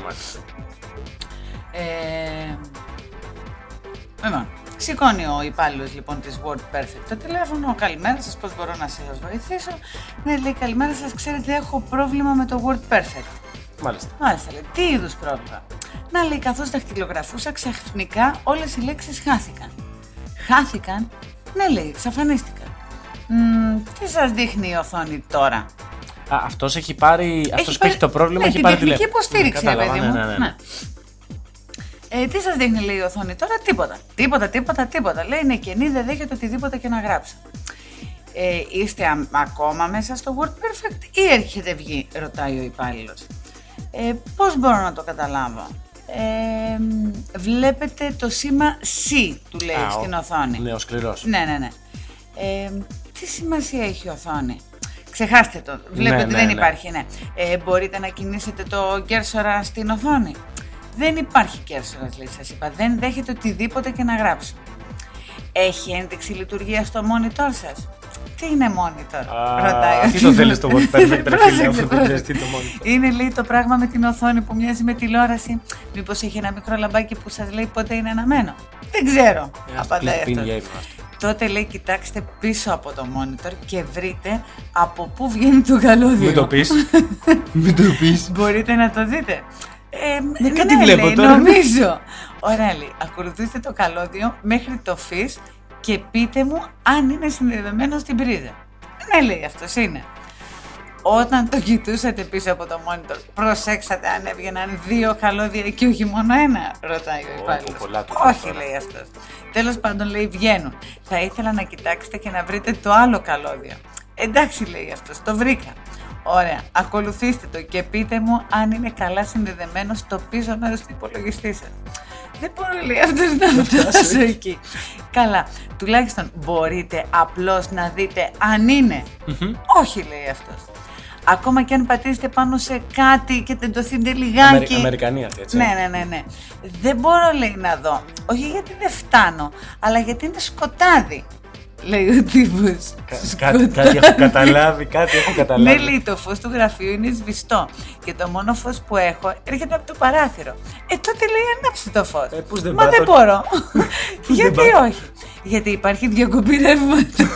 Λοιπόν, σηκώνει ο υπάλληλος λοιπόν της WordPerfect το τηλέφωνο. Καλημέρα σας, πώς μπορώ να σας βοηθήσω? Ναι, λέει, καλημέρα σας, ξέρετε έχω πρόβλημα με το WordPerfect. Μάλιστα, λέει, τι είδους πρόβλημα? Να, λέει, καθώς δαχτυλογραφούσα ξαφνικά όλες οι λέξεις χάθηκαν. Χάθηκαν? Ναι, λέει, εξαφανίστηκαν. Τι σας δείχνει η οθόνη τώρα? Αυτός έχει πάρει, αυτός που έχει το πρόβλημα έχει πάρει τηλέφωνο. Την τεχνική υποστήριξη, παιδί μου. Ναι. Τι σας δείχνει, λέει, η οθόνη τώρα? Τίποτα. Λέει, είναι κενή, δεν δέχεται οτιδήποτε και να γράψω. Είστε ακόμα μέσα στο WordPerfect ή έχετε βγει? Ρωτάει ο υπάλληλος. Πώς μπορώ να το καταλάβω? Βλέπετε το σήμα C, του λέει στην οθόνη. Ναι, ο σκληρός. Ναι. Τι σημασία έχει η οθόνη? Ξεχάστε το, βλέπετε ότι δεν υπάρχει, ναι. Μπορείτε να κινήσετε το κέρσορα στην οθόνη? Δεν υπάρχει κέρσορας, λέει, σας είπα, δεν δέχεται οτιδήποτε και να γράψω. Έχει ένδειξη λειτουργία στο monitor σας? Τι είναι monitor? Ρωτάει. Τι το θέλεις το WordPerfect, τι το monitor? Είναι, λέει, το πράγμα με την οθόνη που μοιάζει με τηλεόραση. Μήπως έχει ένα μικρό λαμπάκι που σας λέει πότε είναι αναμένο? Δεν ξέρω, απαντάει αυτός. Τότε, λέει, κοιτάξτε πίσω από το monitor και βρείτε από πού βγαίνει το καλώδιο. Μην το πεις. Μπορείτε να το δείτε. Κάτι βλέπω, λέει, τώρα. Νομίζω. Ωραία, λέει, ακολουθήστε το καλώδιο μέχρι το φύς και πείτε μου αν είναι συνδεδεμένο στην πρίζα. Ναι, λέει, αυτός είναι. Όταν το κοιτούσατε πίσω από το monitor, προσέξατε αν έβγαιναν 2 καλώδια και όχι μόνο ένα? Ρωτάει ο υπάλληλος. Όχι, λέει αυτός. Τέλος πάντων, λέει, βγαίνουν. Θα ήθελα να κοιτάξετε και να βρείτε το άλλο καλώδιο. Εντάξει, λέει αυτός, το βρήκα. Ωραία, ακολουθήστε το και πείτε μου αν είναι καλά συνδεδεμένο στο πίσω μέρος του υπολογιστή σας. Δεν μπορώ, λέει αυτός, να φτάσω εκεί. Καλά, τουλάχιστον μπορείτε απλώς να δείτε αν είναι? Όχι, λέει αυτός. Ακόμα και αν πατήσετε πάνω σε κάτι και τεντωθείτε λιγάκι. Αμερικανή αυτή, έτσι. Ναι. Δεν μπορώ, λέει, να δω. Όχι γιατί δεν φτάνω, αλλά γιατί είναι σκοτάδι. Λέει ο τύπος. Κάτι έχω καταλάβει, Ναι, λέει, το φως του γραφείου είναι σβηστό και το μόνο φως που έχω έρχεται από το παράθυρο. Τότε, λέει, ανάψτε το φως. Μα δεν μπορώ. Γιατί όχι? Γιατί υπάρχει διακοπή ρεύματος.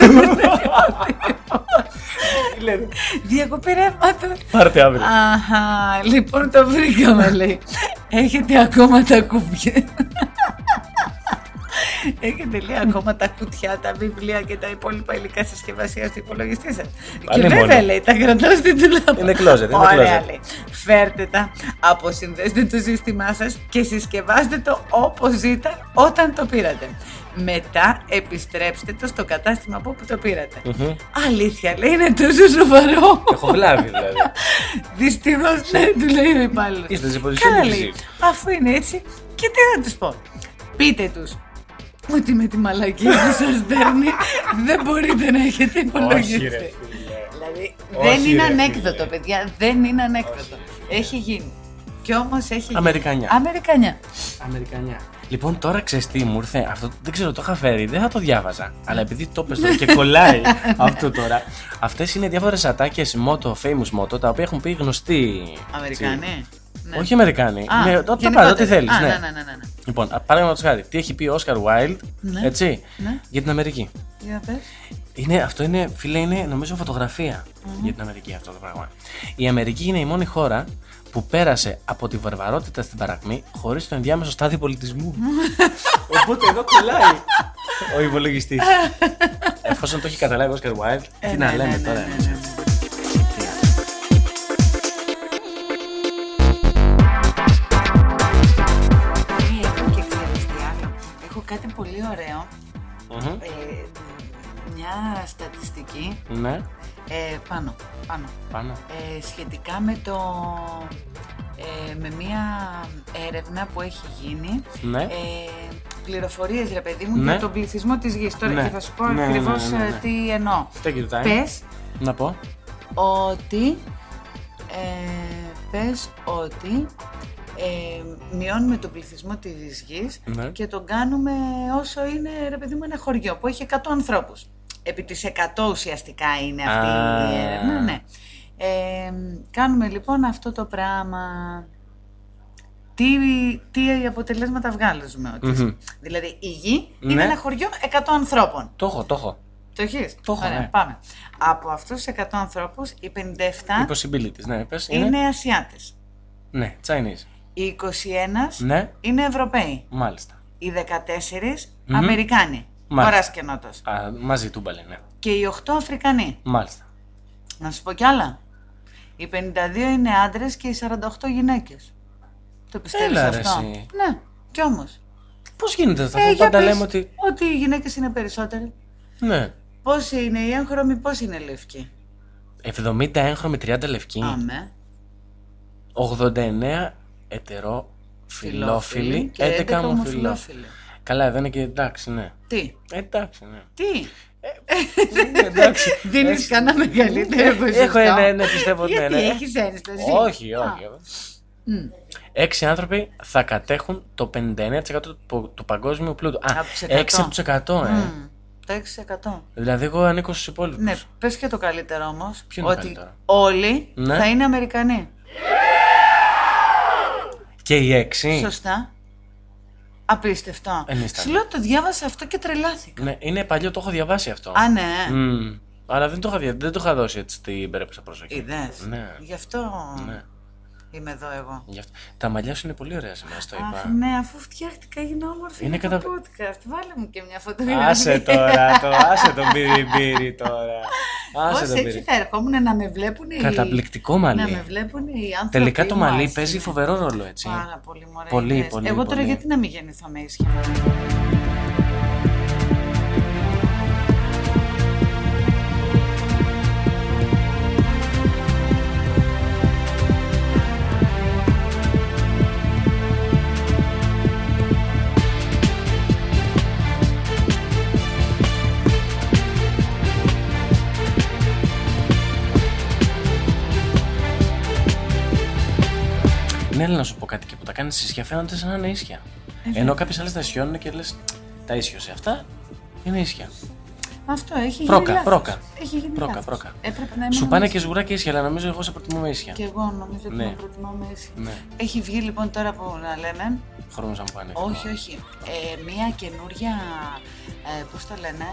Διακοπή ρεύματος. Πάρτε αύριο. Αχα, λοιπόν το βρήκαμε, λέει. Έχετε ακόμα τα κουμπιά. Έχετε, λέει, ακόμα τα κουτιά, τα βιβλία και τα υπόλοιπα υλικά συσκευασία στο υπολογιστή σας? Και βέβαια, λέει, τα κρατάω στην τουλάπα. Είναι closet. Ωραία, λέει. Φέρτε τα, αποσυνδέστε το σύστημά σας και συσκευάστε το όπως ήταν όταν το πήρατε. Μετά επιστρέψτε το στο κατάστημα από όπου το πήρατε. Αλήθεια, λέει, είναι τόσο σοβαρό? Έχω βλάβει, δηλαδή. Δυστυχώς, ναι, του λέει ο υπάλληλος. Είστε σε Καλά, λέει, αφού είναι έτσι, και τι θα τους πω? Πείτε τους ότι με τη μαλακία που σας παίρνει δεν μπορείτε να έχετε υπολογιστεί. Δηλαδή δεν είναι ανέκδοτο, παιδιά, δεν είναι ανέκδοτο. Έχει γίνει. Κι όμως έχει γίνει. Αμερικανιά. Λοιπόν, τώρα ξέρεις τι μου ήρθε? Αυτό δεν ξέρω, το είχα φέρει, δεν θα το διάβαζα. Αλλά επειδή το πες τώρα και κολλάει αυτό τώρα. Αυτές είναι διάφορες ατάκες motto, famous motto, τα οποία έχουν πει γνωστοί Αμερικανοί. Ναι. Όχι Αμερικάνοι. Ναι, το πάντα, ό,τι θέλεις. Ναι. Λοιπόν, παραδείγματος χάρη, τι έχει πει ο Όσκαρ Wilde, έτσι, για την Αμερική. Για πες. Αυτό είναι, φίλε, είναι νομίζω φωτογραφία για την Αμερική αυτό το πράγμα. Η Αμερική είναι η μόνη χώρα που πέρασε από τη βαρβαρότητα στην παρακμή χωρίς το ενδιάμεσο στάδιο πολιτισμού. Οπότε εδώ κολλάει ο υπολογιστής. Εφόσον το έχει καταλάβει ο Όσκαρ Wilde, τι να λέμε τώρα. Κάτι πολύ ωραίο, μια στατιστική, ναι. Πάνω. Σχετικά με με μια έρευνα που έχει γίνει, ναι. Πληροφορίες, ρε παιδί μου, για τον πληθυσμό της γης. Τώρα και θα σου πω ακριβώς τι εννοώ. Πες να πω ότι μειώνουμε τον πληθυσμό της γης και τον κάνουμε όσο είναι, ρε παιδί μου, ένα χωριό που έχει 100 ανθρώπους. Επί τις 100 ουσιαστικά είναι αυτή η έρευνα. Ναι. Κάνουμε λοιπόν αυτό το πράγμα. Τι αποτελέσματα βγάλουμε? Δηλαδή η γη είναι ένα χωριό 100 ανθρώπων. Το έχω. Το έχεις? Ωραία, ναι. Πάμε. Από αυτούς τους 100 ανθρώπους οι 57 είναι Ασιάτες. Ναι, Chinese. Οι 21 είναι Ευρωπαίοι. Μάλιστα. Οι 14 Αμερικάνοι. Βορράς και Νότος. Μαζί τούμπαλε, ναι. Και οι 8 Αφρικανοί. Μάλιστα. Να σου πω κι άλλα. Οι 52 είναι άντρες και οι 48 γυναίκες. Το πιστεύεις αυτό? Ναι, κι όμως. Πώς γίνεται αυτό? Πάντα λέμε ότι οι γυναίκες είναι περισσότεροι. Ναι. Πώς είναι οι έγχρωμοι, πώς είναι λευκοί? 70 έγχρωμοι, 30 λευκοί. 89 ετεροφιλόφιλοι και 11 ομοφιλόφιλοι. Καλά, εδώ είναι και εντάξει, ναι. Τι? Εντάξει, ναι. Τι? Εντάξει. Δίνεις κανένα μεγαλύτερο ποσοστό? Έχω, ναι, πιστεύω, ναι. Γιατί έχεις ένσταση? Όχι. 6 άνθρωποι θα κατέχουν το 59% του παγκόσμιου πλούτου. 6 από τους 100, Το 6%. Δηλαδή εγώ ανήκω στους υπόλοιπους. Ναι, πες και το καλύτερο όμως. Ποιο είναι ότι καλύτερο? Όλοι θα είναι Αμερικανοί. Και οι 6. Σωστά. Απίστευτο. Σου λέω, το διάβασα αυτό και τρελάθηκα. Ναι, είναι παλιό, το έχω διαβάσει αυτό. Ναι. Αλλά δεν το είχα δώσει έτσι την περίπτωση προσοχή. Είδες? Ναι. Γι' αυτό ναι. Είμαι εδώ εγώ. Τα μαλλιά σου είναι πολύ ωραία σήμερα, το είπα. Ναι, αφού φτιάχτηκα, έγινα όμορφη για το podcast. Βάλε μου και μια φωτογραφία. Άσε τώρα, άσε τον μπύρι τώρα. Πώς έτσι θα ερχόμουν να με βλέπουν οι... Καταπληκτικό μαλλί. Να με βλέπουν οι άνθρωποι. Τελικά το μαλλί παίζει φοβερό ρόλο, έτσι. Πάρα πολύ μωρέ. Πολύ. Εγώ τώρα γιατί να μην γεννηθώ με ίσια. Ναι, αλλά να σου πω κάτι, και που τα κάνεις ίσια φαίνονται σαν να είναι ίσια. Ενώ κάποιες άλλες τα ισιώνουν και λες τα ίσιωσε. Αυτά είναι ίσια. Αυτό έχει γίνει λάθος. Έχει γίνει λάθος. Πρόκα. Έπρεπε να σου πάνε και σγουρά και ίσια, αλλά νομίζω εγώ σε προτιμώ με ίσια. Και εγώ νομίζω ότι με προτιμώ με ίσια. Ναι. Έχει βγει λοιπόν τώρα που να λένε. Χρόνος να μου πάνε. Όχι. Μία καινούρια. Πώς το λένε.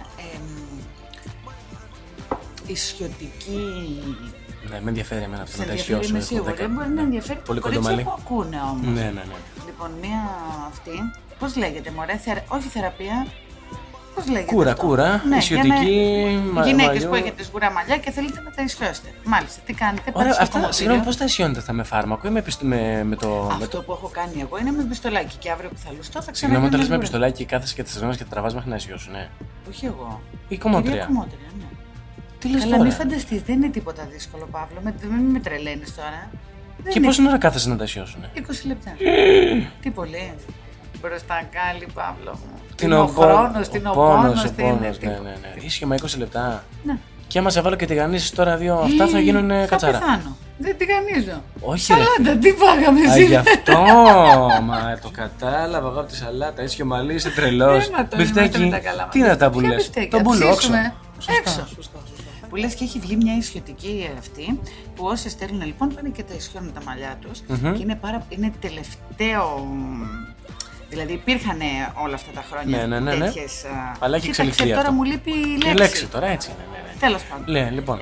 Ισιωτική. Ναι, με ενδιαφέρει εμένα αυτό να τα ισιώσω. Είμαι σίγουρη. Μπορεί να ενδιαφέρει πολύ τα κορίτσια που ακούνε όμως. Ναι. Λοιπόν, μία αυτή. Πώς λέγεται, μωρέ, όχι θεραπεία. Πώς λέγεται. Κούρα, ισιωτική. Γυναίκες που έχετε σγουρά μαλλιά και θέλετε να τα ισιώσετε. Μάλιστα, τι κάνετε. Ωραία, αυτά, συγγνώμη, πώς τα ισιώνετε αυτά, με φάρμακο ή με το. Αυτό που έχω κάνει εγώ είναι με πιστολάκι. Και αύριο που θα λουστώ θα ξαναγίνει. Συγγνώμη, όταν λες με πιστολάκι, κάθεσαι και τις ζώνες και τα τραβάς μέχρι να ισιώσουν, ναι. Όχι εγώ. Η κομμότρια. Ναι. Τι λες τώρα. Αλλά μην φανταστείς, δεν είναι τίποτα δύσκολο, Παύλο. Μην με τρελαίνεις τώρα. Και πόση ώρα κάθεσαι να τα ισιώσουν? 20 λεπτά. Τι πολύ. Μπροστά κάλλη, Παύλο μου. Τι ο χρόνος, ο πόνος. Ναι. Ίσχυμα 20 λεπτά. Ναι. Και άμα σε βάλω και τηγανίσεις τώρα δύο αυτά θα γίνουν κατσάρα. Θα πεθάνω. Δεν τηγανίζω. Όχι, σαλάτα, τι φάγαμε σήμερα. Γι' αυτό, μα το κατάλαβα εγώ από τη σαλάτα. Είσαι και μαλλί, είσαι τρελός. Μπιφτέκι, τι είναι αυτά που λες? Το μπουλόξο. Έξω. Που λες και έχει βγει μια ισιωτική αυτή, που όσοι στέλνουν λοιπόν πάνε και τα ισιώνουν τα μαλλιά τους και είναι τελευταίο. Δηλαδή υπήρχαν όλα αυτά τα χρόνια τέτοιες. Αλλά έχει εξελιχθεί αυτό. Τώρα μου λείπει η λέξη. Η λέξη τώρα, έτσι είναι. Τέλος πάντων. Λοιπόν.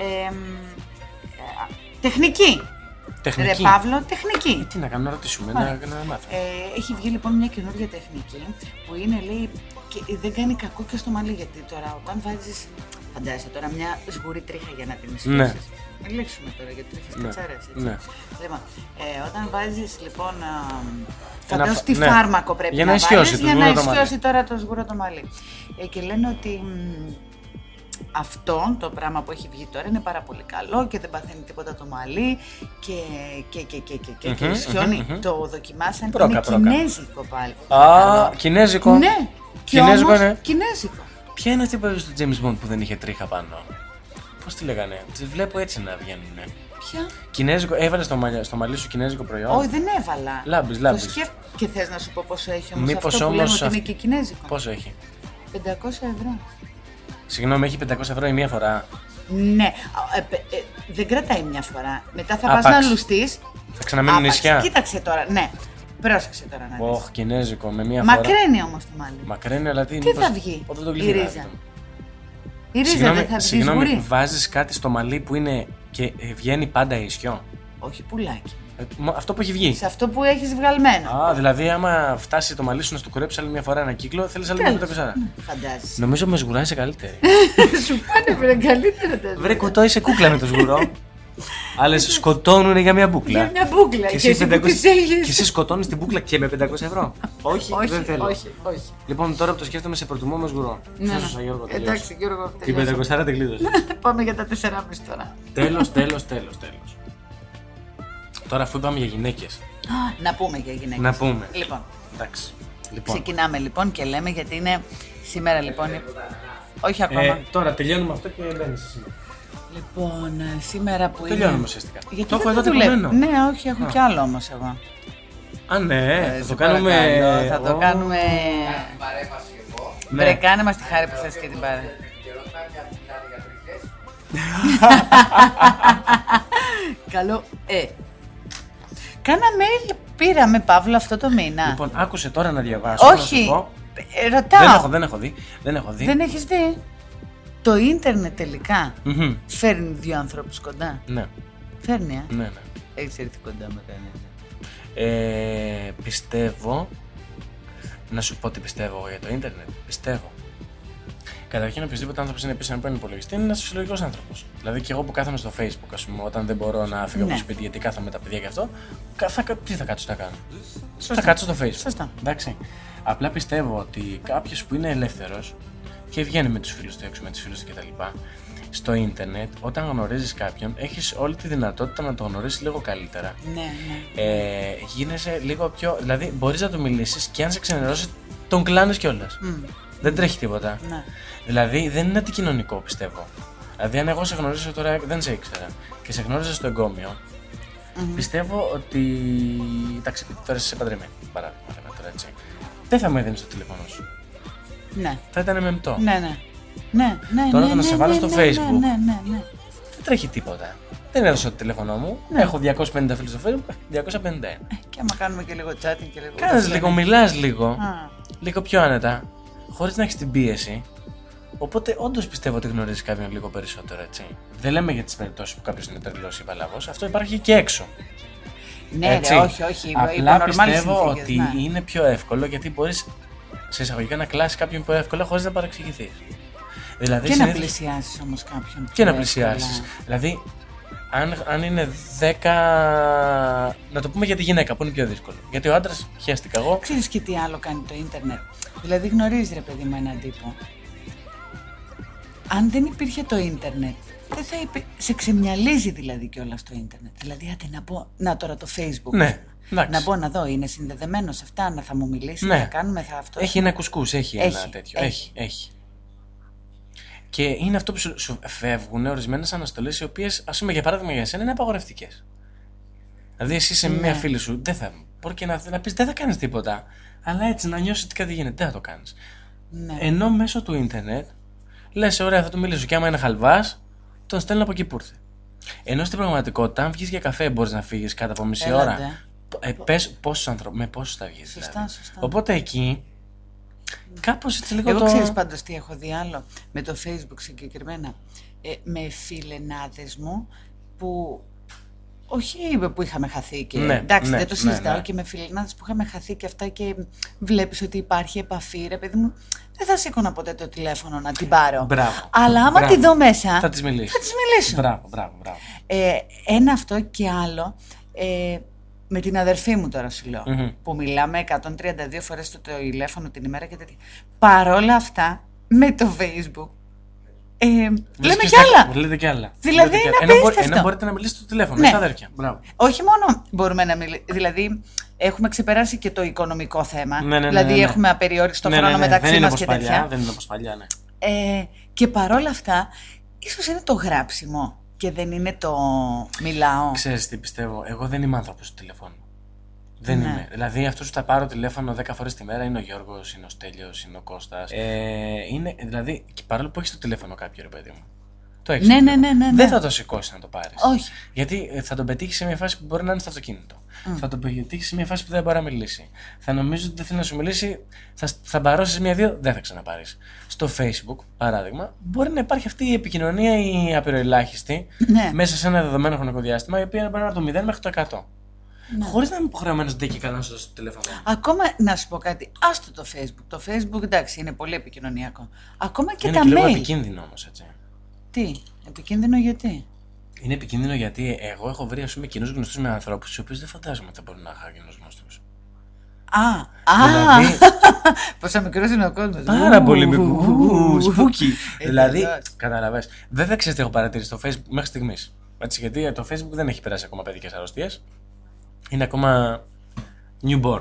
Τεχνική. Ρε Παύλο, τεχνική. Τι να κάνω, να ρωτήσουμε, να μάθω. Έχει βγει λοιπόν μια καινούργια τεχνική που είναι, λέει, και δεν κάνει κακό και στο μαλλί. Γιατί τώρα όταν βάζεις, φαντάζεσαι τώρα μια σγουρή τρίχα για να την ισιώσεις. Μην λήξουμε τώρα για τρίχες κατσάρες, έτσι. Ναι. Λοιπόν, όταν βάζεις λοιπόν. Φαντάζομαι τι φάρμακο πρέπει για να ισιώσει, βάλεις για να ισιώσει τώρα το σγουρό το μαλλί. Και λένε ότι αυτό το πράγμα που έχει βγει τώρα είναι πάρα πολύ καλό και δεν παθαίνει τίποτα το μαλλί και ισιώνει. Το δοκιμάσαν και είναι κινέζικο πάλι. Κινέζικο. Ναι, κινέζικο είναι. Κινέζικο. Ποια είναι αυτή που έπαιζε στο James Bond που δεν είχε τρίχα πάνω? Πώς τη λέγανε? Τις βλέπω έτσι να βγαίνουνε. Ποια? Κινέζικο, έβαλες στο μαλλί σου κινέζικο προϊόν? Όχι, δεν έβαλα. Λάμπεις. Και θες να σου πω πόσο έχει όμως μήπως αυτό που λέμε ότι είναι και κινέζικο? Πόσο έχει? 500 ευρώ. Συγγνώμη, έχει 500 ευρώ η μία φορά? Ναι, δεν κρατάει μια φορά. Μετά θα πας να λουστείς. Θα ξαναμείνουν νησιά. Κοίταξε τώρα, ναι. Πρόσεξε τώρα να δεις. Κινέζικο με μία φορά. Μακραίνει όμως το μαλλί. Μακραίνει, αλλά τι θα βγει? Η ρίζα. Η ρίζα δεν θα βγει. Συγγνώμη, βάζεις κάτι στο μαλλί που είναι και βγαίνει πάντα ισιό? Όχι, πουλάκι. Αυτό που έχει βγει. Σε αυτό που έχεις βγαλμένο. Δηλαδή άμα φτάσει το μαλλί σου να στο κουρέψει άλλη μια φορά ένα κύκλο, θέλεις άλλη μια 500. Φαντάζεσαι. Νομίζω με σγουρά είσαι καλύτερη. Σου πάνε βρε καλύτερα τα. Βρε κουτό, είσαι κούκλα με το σγουρό. Άλλες σκοτώνουν για μια μπούκλα. Για μια μπούκλα. Και εσύ σκοτώνεις την μπούκλα και με 500 ευρώ. Όχι, δεν θέλω. Όχι. Λοιπόν, τώρα που το σκέφτομαι, σε προτιμώ με σγουρό. Εντάξει, Γιώργο. Την 500 την κλείδωσε. Πάμε για τα 4,5 τώρα. Τέλος. Τώρα αφού είπαμε για γυναίκες. Να πούμε για γυναίκες. Να πούμε. Λοιπόν. Εντάξει. Ξεκινάμε λοιπόν και λέμε γιατί είναι σήμερα λοιπόν. Όχι ακόμα. Τώρα τελειώνουμε αυτό και μπαίνεις εσύ. Λοιπόν, σήμερα που τελειώνουμε ουσιαστικά. Γιατί το έχω εδώ τυπωμένο. Ναι, όχι, έχω κι άλλο όμως εγώ. Α, ναι, θα το κάνουμε. Θα το κάνουμε. Βρε, κάνε μας τη χάρη που θες και την πάρε. Καλό. Κάνα mail πήραμε, Παύλο, αυτό το μήνα. Λοιπόν, άκουσε τώρα να διαβάσω. Όχι, ρωτάω. Δεν έχω δει. Δεν έχεις δει? Το ίντερνετ τελικά φέρνει δύο ανθρώπους κοντά. Ναι. Φέρνει, Ναι. Έχεις έρθει κοντά με κανένα? Πιστεύω. Να σου πω τι πιστεύω για το ίντερνετ. Πιστεύω. Καταρχήν, οποιοδήποτε άνθρωπος είναι πίσω από έναν υπολογιστή είναι ένας φυσιολογικός άνθρωπος. Δηλαδή, και εγώ που κάθομαι στο Facebook, ας πούμε, όταν δεν μπορώ να φύγω από το σπίτι γιατί κάθομαι με τα παιδιά και αυτό, τι θα κάτσω να κάνω? Θα κάτσω στο Facebook. Σωστά. Εντάξει. Απλά πιστεύω ότι κάποιος που είναι ελεύθερος και βγαίνει με τους φίλους του έξω, με τις φίλους του κτλ. Στο ίντερνετ, όταν γνωρίζεις κάποιον, έχεις όλη τη δυνατότητα να το γνωρίσεις λίγο καλύτερα. Ναι. Γίνεσαι λίγο πιο. Δηλαδή, μπορείς να του μιλήσεις και αν σε ξενερώσει, τον κλάνεις κιόλας. Δεν τρέχει τίποτα. Ναι. Δηλαδή, δεν είναι αντικοινωνικό, πιστεύω. Δηλαδή, αν εγώ σε γνωρίζω τώρα, δεν σε ήξερα και σε γνώριζα στο εγκόμιο, Πιστεύω ότι. Εντάξει, τώρα είσαι παντρεμένη. Παράδειγμα, τώρα έτσι. Δεν θα με έδινες το τηλέφωνο σου. Ναι. Θα ήταν μεμπτό. Ναι. Τώρα θα να σε βάλω στο Facebook. Ναι. Δεν τρέχει τίποτα. Δεν έδωσα το τηλέφωνό μου. Ναι. Έχω 250 φίλους στο Facebook, 251. Και άμα κάνουμε και λίγο chatting και λίγο. Κάνεις λίγο, μιλάς λίγο. Λίγο πιο άνετα. Χωρίς να έχεις την πίεση. Οπότε, όντως πιστεύω ότι γνωρίζεις κάποιον λίγο περισσότερο, έτσι. Δεν λέμε για τις περιπτώσεις που κάποιος είναι τρελός ή παλαβός. Αυτό υπάρχει και έξω. Ναι, ρε, όχι. Απλά πιστεύω ότι είναι πιο εύκολο γιατί μπορείς σε εισαγωγικά να κλάσεις κάποιον πιο εύκολα χωρίς να παρεξηγηθείς. Δηλαδή, και να πλησιάσεις όμως κάποιον. Και να πλησιάσεις. Δηλαδή, αν είναι 10. Να το πούμε για τη γυναίκα που είναι πιο δύσκολο. Γιατί ο άντρας, χαίστηκα εγώ. Ξέρεις και τι άλλο κάνει το ίντερνετ. Δηλαδή, γνωρίζεις, ρε παιδί μου, έναν τύπο. Αν δεν υπήρχε το ίντερνετ, δεν θα σε ξεμυαλίζει δηλαδή κιόλας το ίντερνετ. Δηλαδή, άντε να πω, να τώρα το Facebook. Ναι, να μπω να δω, είναι συνδεδεμένο σε αυτά, να θα μου μιλήσει, ναι. να κάνουμε αυτό. Έχει ένα κουσκούς, έχει ένα τέτοιο. Έχει. Και είναι αυτό που σου φεύγουν ορισμένες αναστολές, οι οποίες, ας πούμε, για παράδειγμα για εσένα, είναι απαγορευτικές. Δηλαδή, εσύ είσαι μια φίλη σου, δεν θα. Μπορεί και να πεις δεν θα κάνεις τίποτα, αλλά έτσι να νιώσεις ότι κάτι γίνεται, δεν θα το κάνεις. Ναι. Ενώ μέσω του ίντερνετ λες, ωραία, θα του μιλήσω, και άμα είναι χαλβάς, τον στέλνω από εκεί που ήρθε. Ενώ στην πραγματικότητα, αν βγεις για καφέ, μπορείς να φύγεις κάτω από μισή ώρα. Πες πόσους ανθρώπους, με πόσους θα βγεις. Σωστά. Οπότε εκεί. Κάπως έτσι λίγο. Εγώ ξέρεις πάντως τι έχω δει άλλο με το Facebook συγκεκριμένα. Με φιλενάδες μου που. Όχι που είχαμε χαθεί και. Εντάξει, δεν το συζητάω. Και με φιλενάδες που είχαμε χαθεί και αυτά και βλέπεις ότι υπάρχει επαφή, ρε παιδί μου. Δεν θα σήκωνα ποτέ το τηλέφωνο να την πάρω. Μπράβο. Αλλά άμα τη δω μέσα. Θα της μιλήσω. Μπράβο. Ένα αυτό και άλλο. Με την αδερφή μου τώρα σου λέω, που μιλάμε 132 φορές στο τηλέφωνο την ημέρα και τέτοια. Παρόλα αυτά, με το Facebook, λέμε κι άλλα. Λέτε κι άλλα. Δηλαδή είναι απίστευτο. Ενώ μπορείτε να μιλήσετε στο τηλέφωνο, με τα αδέρφια. Μπράβο. Όχι μόνο μπορούμε να μιλήσουμε, δηλαδή έχουμε ξεπεράσει και το οικονομικό θέμα. Δηλαδή έχουμε απεριόριστο χρόνο μεταξύ μας και τέτοια. Δεν είναι όπως παλιά, ναι. Και παρόλα αυτά, ίσως είναι το γράψιμο. Και δεν είναι το μιλάω. Ξέρεις τι πιστεύω, εγώ δεν είμαι άνθρωπος του τηλεφώνου. Δεν είμαι. Δηλαδή αυτός που θα πάρω τηλέφωνο 10 φορές τη μέρα είναι ο Γιώργος, είναι ο Στέλιος, είναι ο Κώστας. Είναι, δηλαδή, και παρόλο που έχεις το τηλέφωνο κάποιο, ρε παιδί μου. Το έχεις. Ναι. Δεν θα το σηκώσεις να το πάρεις. Όχι. Γιατί θα τον πετύχεις σε μια φάση που μπορεί να είναι στο αυτοκίνητο. Θα τον πετύχεις σε μια φάση που δεν μπορεί να μιλήσει. Θα νομίζει ότι δεν θέλει να σου μιλήσει, θα μπαρώσεις μία-δύο, δεν θα ξαναπάρεις. Στο Facebook, παράδειγμα, μπορεί να υπάρχει αυτή η επικοινωνία η απειροελάχιστη μέσα σε ένα δεδομένο χρονικό διάστημα, η οποία μπορεί να είναι από το 0 μέχρι το 100. Χωρίς να είμαι υποχρεωμένος να και καλά να σου δώσω το τηλέφωνο. Ακόμα να σου πω κάτι, άστο το Facebook. Το Facebook, εντάξει, είναι πολύ επικοινωνιακό. Ακόμα και είναι τα και mail. λίγο επικίνδυνο όμως, έτσι. Τι, επικίνδυνο γιατί? Είναι επικίνδυνο γιατί εγώ έχω βρει, ας πούμε, κοινούς γνωστούς με ανθρώπους, τους οποίους δεν φαντάζομαι ότι θα μπορούν να είχα κοινούς γνωστούς. Δηλαδή, πόσο μικρός είναι ο κόσμος. Πάρα πολύ μικρό. Σπούκι. Δηλαδή, καταλαβες. Βέβαια, ξέρεις τι έχω παρατηρήσει στο Facebook μέχρι στιγμής. Έτσι, γιατί το Facebook δεν έχει περάσει ακόμα παιδικές αρρώστιες. Είναι ακόμα newborn.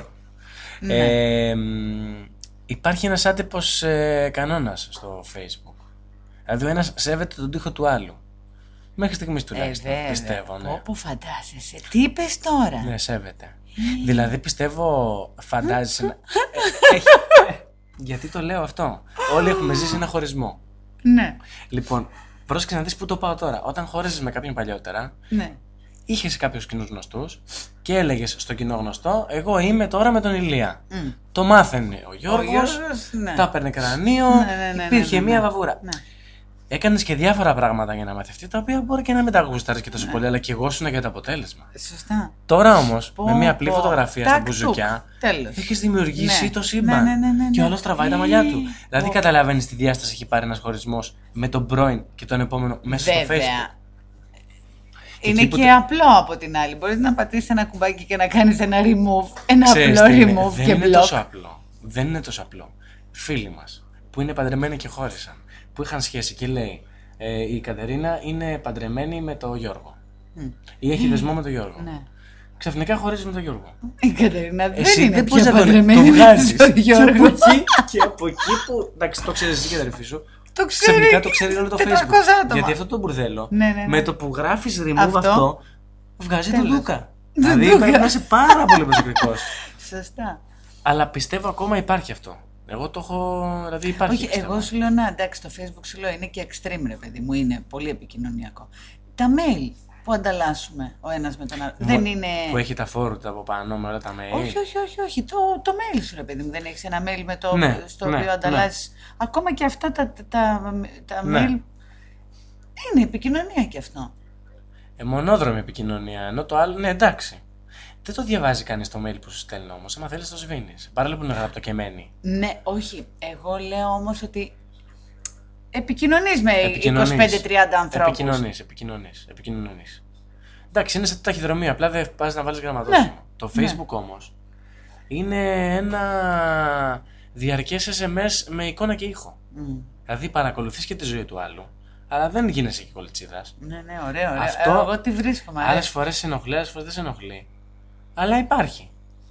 Υπάρχει ένας άτυπος κανόνας στο Facebook. Δηλαδή, ο ένας σέβεται τον τοίχο του άλλου. Μέχρι στιγμής τουλάχιστον. Πιστεύω. Ναι. Όπου φαντάζεσαι. Τι είπες τώρα? Ναι, σέβεται. Δηλαδή πιστεύω, φαντάζεσαι. Γιατί το λέω αυτό? Όλοι έχουμε ζήσει ένα χωρισμό. Ναι. Λοιπόν, πρόσεξε να δεις πού το πάω τώρα. Όταν χώριζες με κάποιον παλιότερα, είχες κάποιους κοινούς γνωστούς και έλεγες στο κοινό γνωστό, εγώ είμαι τώρα με τον Ηλία. Το μάθαινε ο Γιώργος, τα έπαιρνε κρανίο, υπήρχε μια βαβούρα. Έκανες και διάφορα πράγματα για να μαθευτεί, τα οποία μπορεί και να μην τα γούσταρες και τόσο πολύ, αλλά και εγώ ήσουν για το αποτέλεσμα. Σωστά. Τώρα όμως, με μια απλή φωτογραφία στα μπουζουκιά, έχεις δημιουργήσει το σύμπαν. Και ο άλλος τραβάει τα μαλλιά του. Δηλαδή, καταλαβαίνεις τι διάσταση έχει πάρει ένας χωρισμός με τον πρώην και τον επόμενο μέσα στο Facebook. Είναι και απλό από την άλλη. Μπορείς να πατήσεις ένα κουμπάκι και να κάνεις ένα remove. Ένα απλό remove και block. Δεν είναι τόσο απλό. Φίλοι μας που είναι παντρεμένοι και χώρισαν, που είχαν σχέση και λέει η Κατερίνα είναι παντρεμένη με τον Γιώργο ή έχει δεσμό με τον Γιώργο. Ξαφνικά χωρίζει με τον Γιώργο. Η Κατερίνα δεν εσύ είναι πια παντρεμένη με τον Γιώργο. Και από εκεί που, εντάξει, το ξέρεις εσύ και τα αδερφή σου, το ξέρει, ξαφνικά το ξέρει όλο το Facebook. Άτομα. Γιατί αυτό το μπουρδέλο, ναι. με το που γράφεις remove αυτό, βγάζει τον Λούκα. Δηλαδή πρέπει να είσαι πάρα πολύ προσεκτικός. Σωστά. Αλλά πιστεύω ακόμα υπάρχει αυτό. Εγώ το έχω. Δηλαδή υπάρχει. Όχι, εγώ σου λέω να εντάξει, το Facebook σου λέω είναι και extreme, ρε παιδί μου, είναι πολύ επικοινωνιακό. Τα mail που ανταλλάσσουμε ο ένας με τον άλλο. Δεν είναι. Που έχει τα φόρουτα από πάνω με όλα τα mail. Όχι. Το mail σου, ρε παιδί μου. Δεν έχεις ένα mail με το, στο ναι, οποίο ανταλλάσσεις. Ακόμα και αυτά τα Ναι. mail. Είναι επικοινωνία και αυτό. Μονόδρομη επικοινωνία. Ενώ το άλλο, ναι, εντάξει. Δεν το διαβάζει κανείς το mail που σου στέλνει όμως. Άμα θέλεις το σβήνεις. Παρόλο που είναι γραπτό και μένει. Ναι, όχι. Εγώ λέω όμως ότι επικοινωνείς με Επικοινωνείς. 25-30 ανθρώπους. Επικοινωνείς. Εντάξει, είναι σε ταχυδρομείο. Απλά δεν πας να βάλεις γραμματόσημο. Ναι. Το Facebook όμως είναι ένα διαρκές SMS με εικόνα και ήχο. Δηλαδή παρακολουθείς και τη ζωή του άλλου. Αλλά δεν γίνεσαι και κολιτσίδας. Ναι, ωραίο. Αυτό Εγώ τι βρίσκομαι. άλλες φορές σε ενοχλεί, άλλες φορές δεν σε ενοχλεί. Αλλά υπάρχει.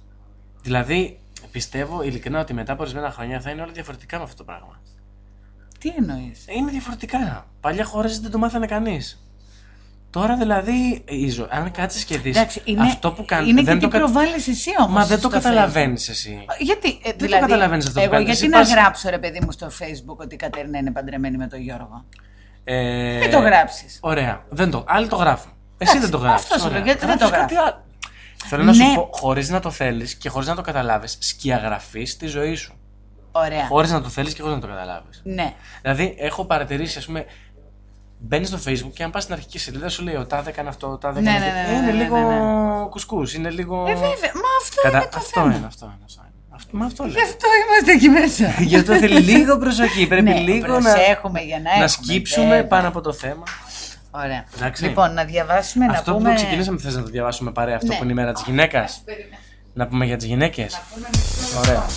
Δηλαδή, πιστεύω ειλικρινά ότι μετά από ορισμένα χρόνια θα είναι όλα διαφορετικά με αυτό το πράγμα. Τι εννοείς? Είναι διαφορετικά. Παλιά χώρες δεν το μάθανε κανείς. Τώρα δηλαδή, αν κάτσεις και δεις αυτό που κάνει. Είναι και τι προβάλλεις εσύ όμως. Μα δεν το καταλαβαίνεις εσύ. Γιατί, δεν δηλαδή, το καταλαβαίνεις αυτό που εγώ κάνεις. γιατί να γράψω, ρε παιδί μου, στο Facebook ότι η Κατερίνα είναι παντρεμένη με τον Γιώργο. Μην το γράψεις. Ωραία. Άλλοι το γράφουν. Εσύ δεν το γράφεις. Αυτό σου λέω, γιατί δεν το γράφεις. Θέλω να σου πω, χωρίς να το θέλεις και χωρίς να το καταλάβεις, σκιαγραφείς τη ζωή σου. Ωραία. Χωρίς να το θέλεις και χωρίς να το καταλάβεις. Ναι. Δηλαδή, έχω παρατηρήσει, ας πούμε, μπαίνεις στο Facebook και αν πας στην αρχική σελίδα σου λέει ο τάδε έκανε αυτό, ο τάδε έκανε αυτό. Είναι λίγο κουσκούς, είναι λίγο. Βέβαια, μα αυτό είναι το θέμα. Αυτό είναι. Γι' αυτό είμαστε εκεί μέσα. Γι' αυτό θέλει λίγο προσοχή. Πρέπει λίγο να σκύψουμε πάνω από το θέμα. Ωραία. Εντάξει. Λοιπόν, να διαβάσουμε, αυτό να που πούμε. ξεκινήσαμε, θες να το διαβάσουμε παρέα, αυτό που είναι η μέρα της γυναίκας. Να πούμε για τις γυναίκες. Ωραία.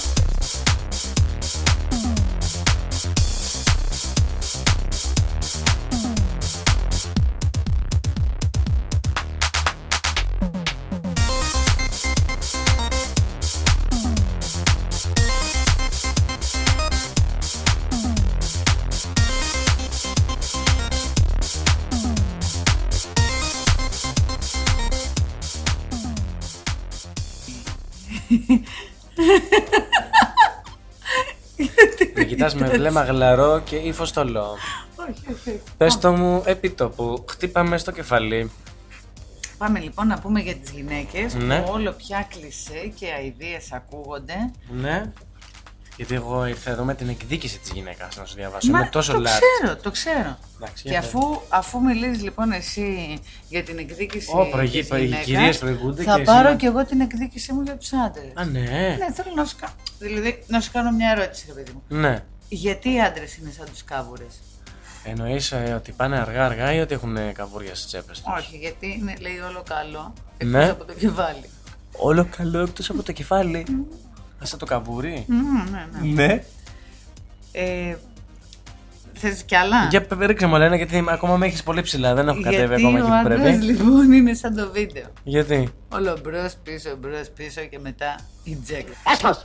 Με κοιτάς με βλέμμα γλαρό και ύφος θολό. Όχι. Πες το μου επί τόπου, χτύπαμε στο κεφάλι. Πάμε λοιπόν να πούμε για τις γυναίκες, Ναι. που όλο πια κλισέ και αηδίες ακούγονται. Ναι. Γιατί εγώ ήρθα εδώ με την εκδίκηση της γυναίκας να σου διαβάσω. Μα Με τόσο το λάρι. το ξέρω. Εντάξει, Και για αφού μιλήσεις λοιπόν εσύ για την εκδίκηση της οι γυναίκας, κυρίες προηγούνται θα και πάρω εσύ. κι εγώ την εκδίκησή μου για τους άντρες. Α, ναι. Ναι, θέλω να σου κάνω. Δηλαδή, να σου κάνω μια ερώτηση, ρε παιδί μου. Ναι. Γιατί οι άντρες είναι σαν τους κάβουρες? Εννοείς ότι πάνε αργά ή ότι έχουν καβούρια στις τσέπες τους? Όχι, γιατί είναι, λέει, όλο καλό Ναι. εκτός από το κεφάλι. Όλο καλό εκτός από το κεφάλι. Σαν το καβούρι. Ναι. Ναι. Θες κι άλλα? Για ρίξε μου λένε, γιατί ακόμα με έχεις πολύ ψηλά. Δεν έχω κατέβει ακόμα εκεί που Γιατί ο άντρας πρέπει. λοιπόν είναι σαν το βίντεο. Γιατί? Όλο μπρος πίσω και μετά eject. Έσχος!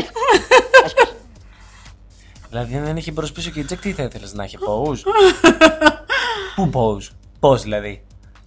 Δηλαδή δεν έχει μπρος πίσω και jack, τι θα ήθελες να έχει, pose? Πού pose? Πώς δηλαδή?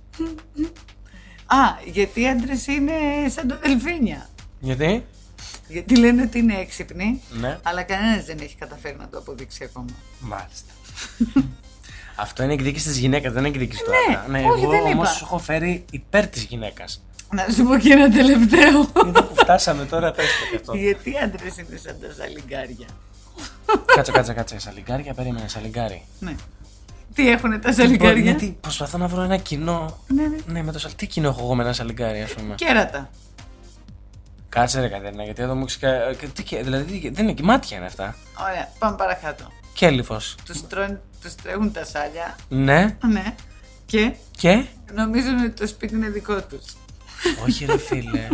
Α, γιατί οι άντρες είναι σαν το δελφίνια. Γιατί? Γιατί λένε ότι είναι έξυπνοι, Ναι. αλλά κανένας δεν έχει καταφέρει να το αποδείξει ακόμα. Μάλιστα. Αυτό είναι εκδίκηση της γυναίκας, δεν είναι εκδίκηση του Ναι, άντρα. όχι, εγώ δεν είπα. όμως σου έχω φέρει υπέρ της γυναίκας. Να σου πω και ένα τελευταίο. Είδα που φτάσαμε τώρα, πες το και αυτό. Γιατί οι άντρες είναι σαν τα σαλιγκάρια? Κάτσε. Σαλιγκάρια, περίμενε, σαλιγκάρι. Ναι. Τι έχουνε τα σαλιγκάρια? Γιατί προσπαθώ να βρω ένα κοινό. Ναι. Ναι, με το τι κοινό έχω εγώ με ένα σαλιγκάρι, ας πούμε. Κέρατα. Κάτσε ρε Κατερίνα, γιατί εδώ μου έχεις. Δηλαδή δεν είναι και μάτια είναι αυτά. Ωραία, πάμε παρακάτω. Κέλυφος. Τους τρέχουν τα σάλια. Ναι. Ναι. Και. Νομίζουν ότι το σπίτι είναι δικό τους. Όχι ρε φίλε.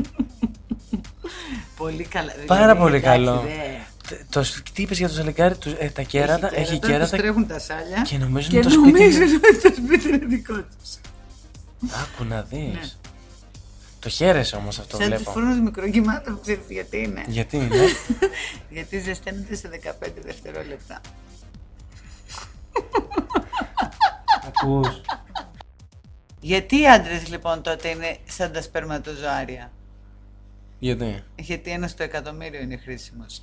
Πολύ καλά. Πάρα πολύ καλό. δε. Τι είπες για το σαλιγκάρι, τα κέρατα, έχει κέρατα. Τους τρέχουν τα σάλια Και νομίζουν και το σπίτι. νομίζουν ότι το σπίτι είναι δικό τους. Άκου να δεις. Ναι. Το χαίρεσαι όμως αυτό, Σαν τους βλέπω. φούρνους μικροκυμάτων, ξέρεις γιατί είναι? Γιατί είναι? Γιατί ζεσταίνεται σε 15 δευτερόλεπτα. Ακούς. Γιατί οι άντρες λοιπόν τότε είναι σαν τα σπερματοζωάρια? Γιατί 1 στο εκατομμύριο είναι χρήσιμος.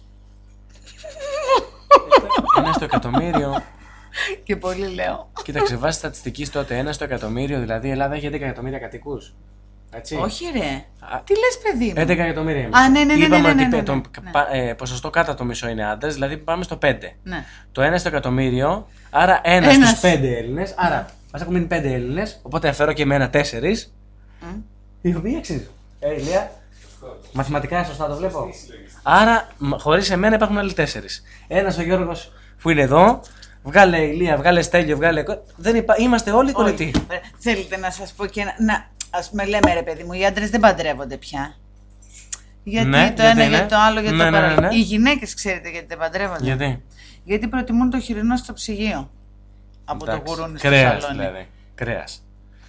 1 στο εκατομμύριο. Και πολύ λέω. Κοίταξε, βάσει στατιστικής τότε 1 στο εκατομμύριο, δηλαδή η Ελλάδα έχει 11 εκατομμύρια κατοικούς. Έτσι. Όχι ρε. Τι λες παιδί μου? 11 εκατομμύρια. Α, ναι. Είπαμε ότι το ποσοστό κάτω το μισό είναι άντρες, δηλαδή πάμε στο 5. Ναι. Το 1 στο εκατομμύριο, άρα 1 στους 5 Έλληνες. Άρα μας έχουν μείνει 5 Έλληνες, οπότε αφαιρώ και εμένα 4. Οι οποίοι αξίζουν. Ηλία, μαθηματικά σωστά το βλέπω. Άρα χωρίς εμένα υπάρχουν άλλοι 4. Ένας ο Γιώργος που είναι εδώ. Βγάλε Ηλία, βγάλε Στέλιο, βγάλε. Είμαστε όλοι κολλητοί. Θέλετε να σας πω και ας πούμε, λέμε ρε παιδί μου, οι άντρες δεν παντρεύονται πια. Γιατί το ένα για το άλλο, για το παράλληλο. Οι γυναίκες ξέρετε γιατί δεν παντρεύονται? Γιατί προτιμούν το χοιρινό στο ψυγείο από το γουρούνι στο κρέας, σαλόνι. Δηλαδή. Κρέας.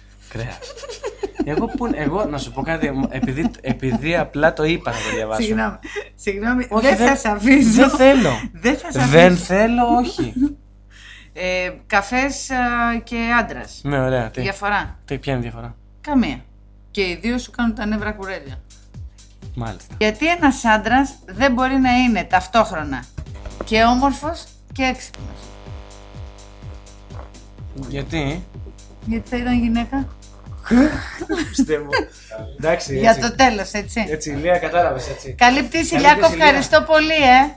Εγώ να σου πω κάτι, επειδή απλά το είπα να το διαβάσω. Συγγνώμη, δεν θα σας αφήσω. Δεν θέλω. Δεν θέλω, όχι. Καφές και άντρας. Ναι, ωραία. Διαφορά? Ποια είναι η διαφορά? Καμία. Και οι δύο σου κάνουν τα νεύρα κουρέλια. Μάλιστα. Γιατί ένας άντρας δεν μπορεί να είναι ταυτόχρονα και όμορφος και έξυπνος. Γιατί θα ήταν γυναίκα? Πιστεύω. Εντάξει, για το τέλος, έτσι. Έτσι, Ηλία, κατάλαβες, έτσι. Καλή πτήση, Λιάκο, ευχαριστώ πολύ,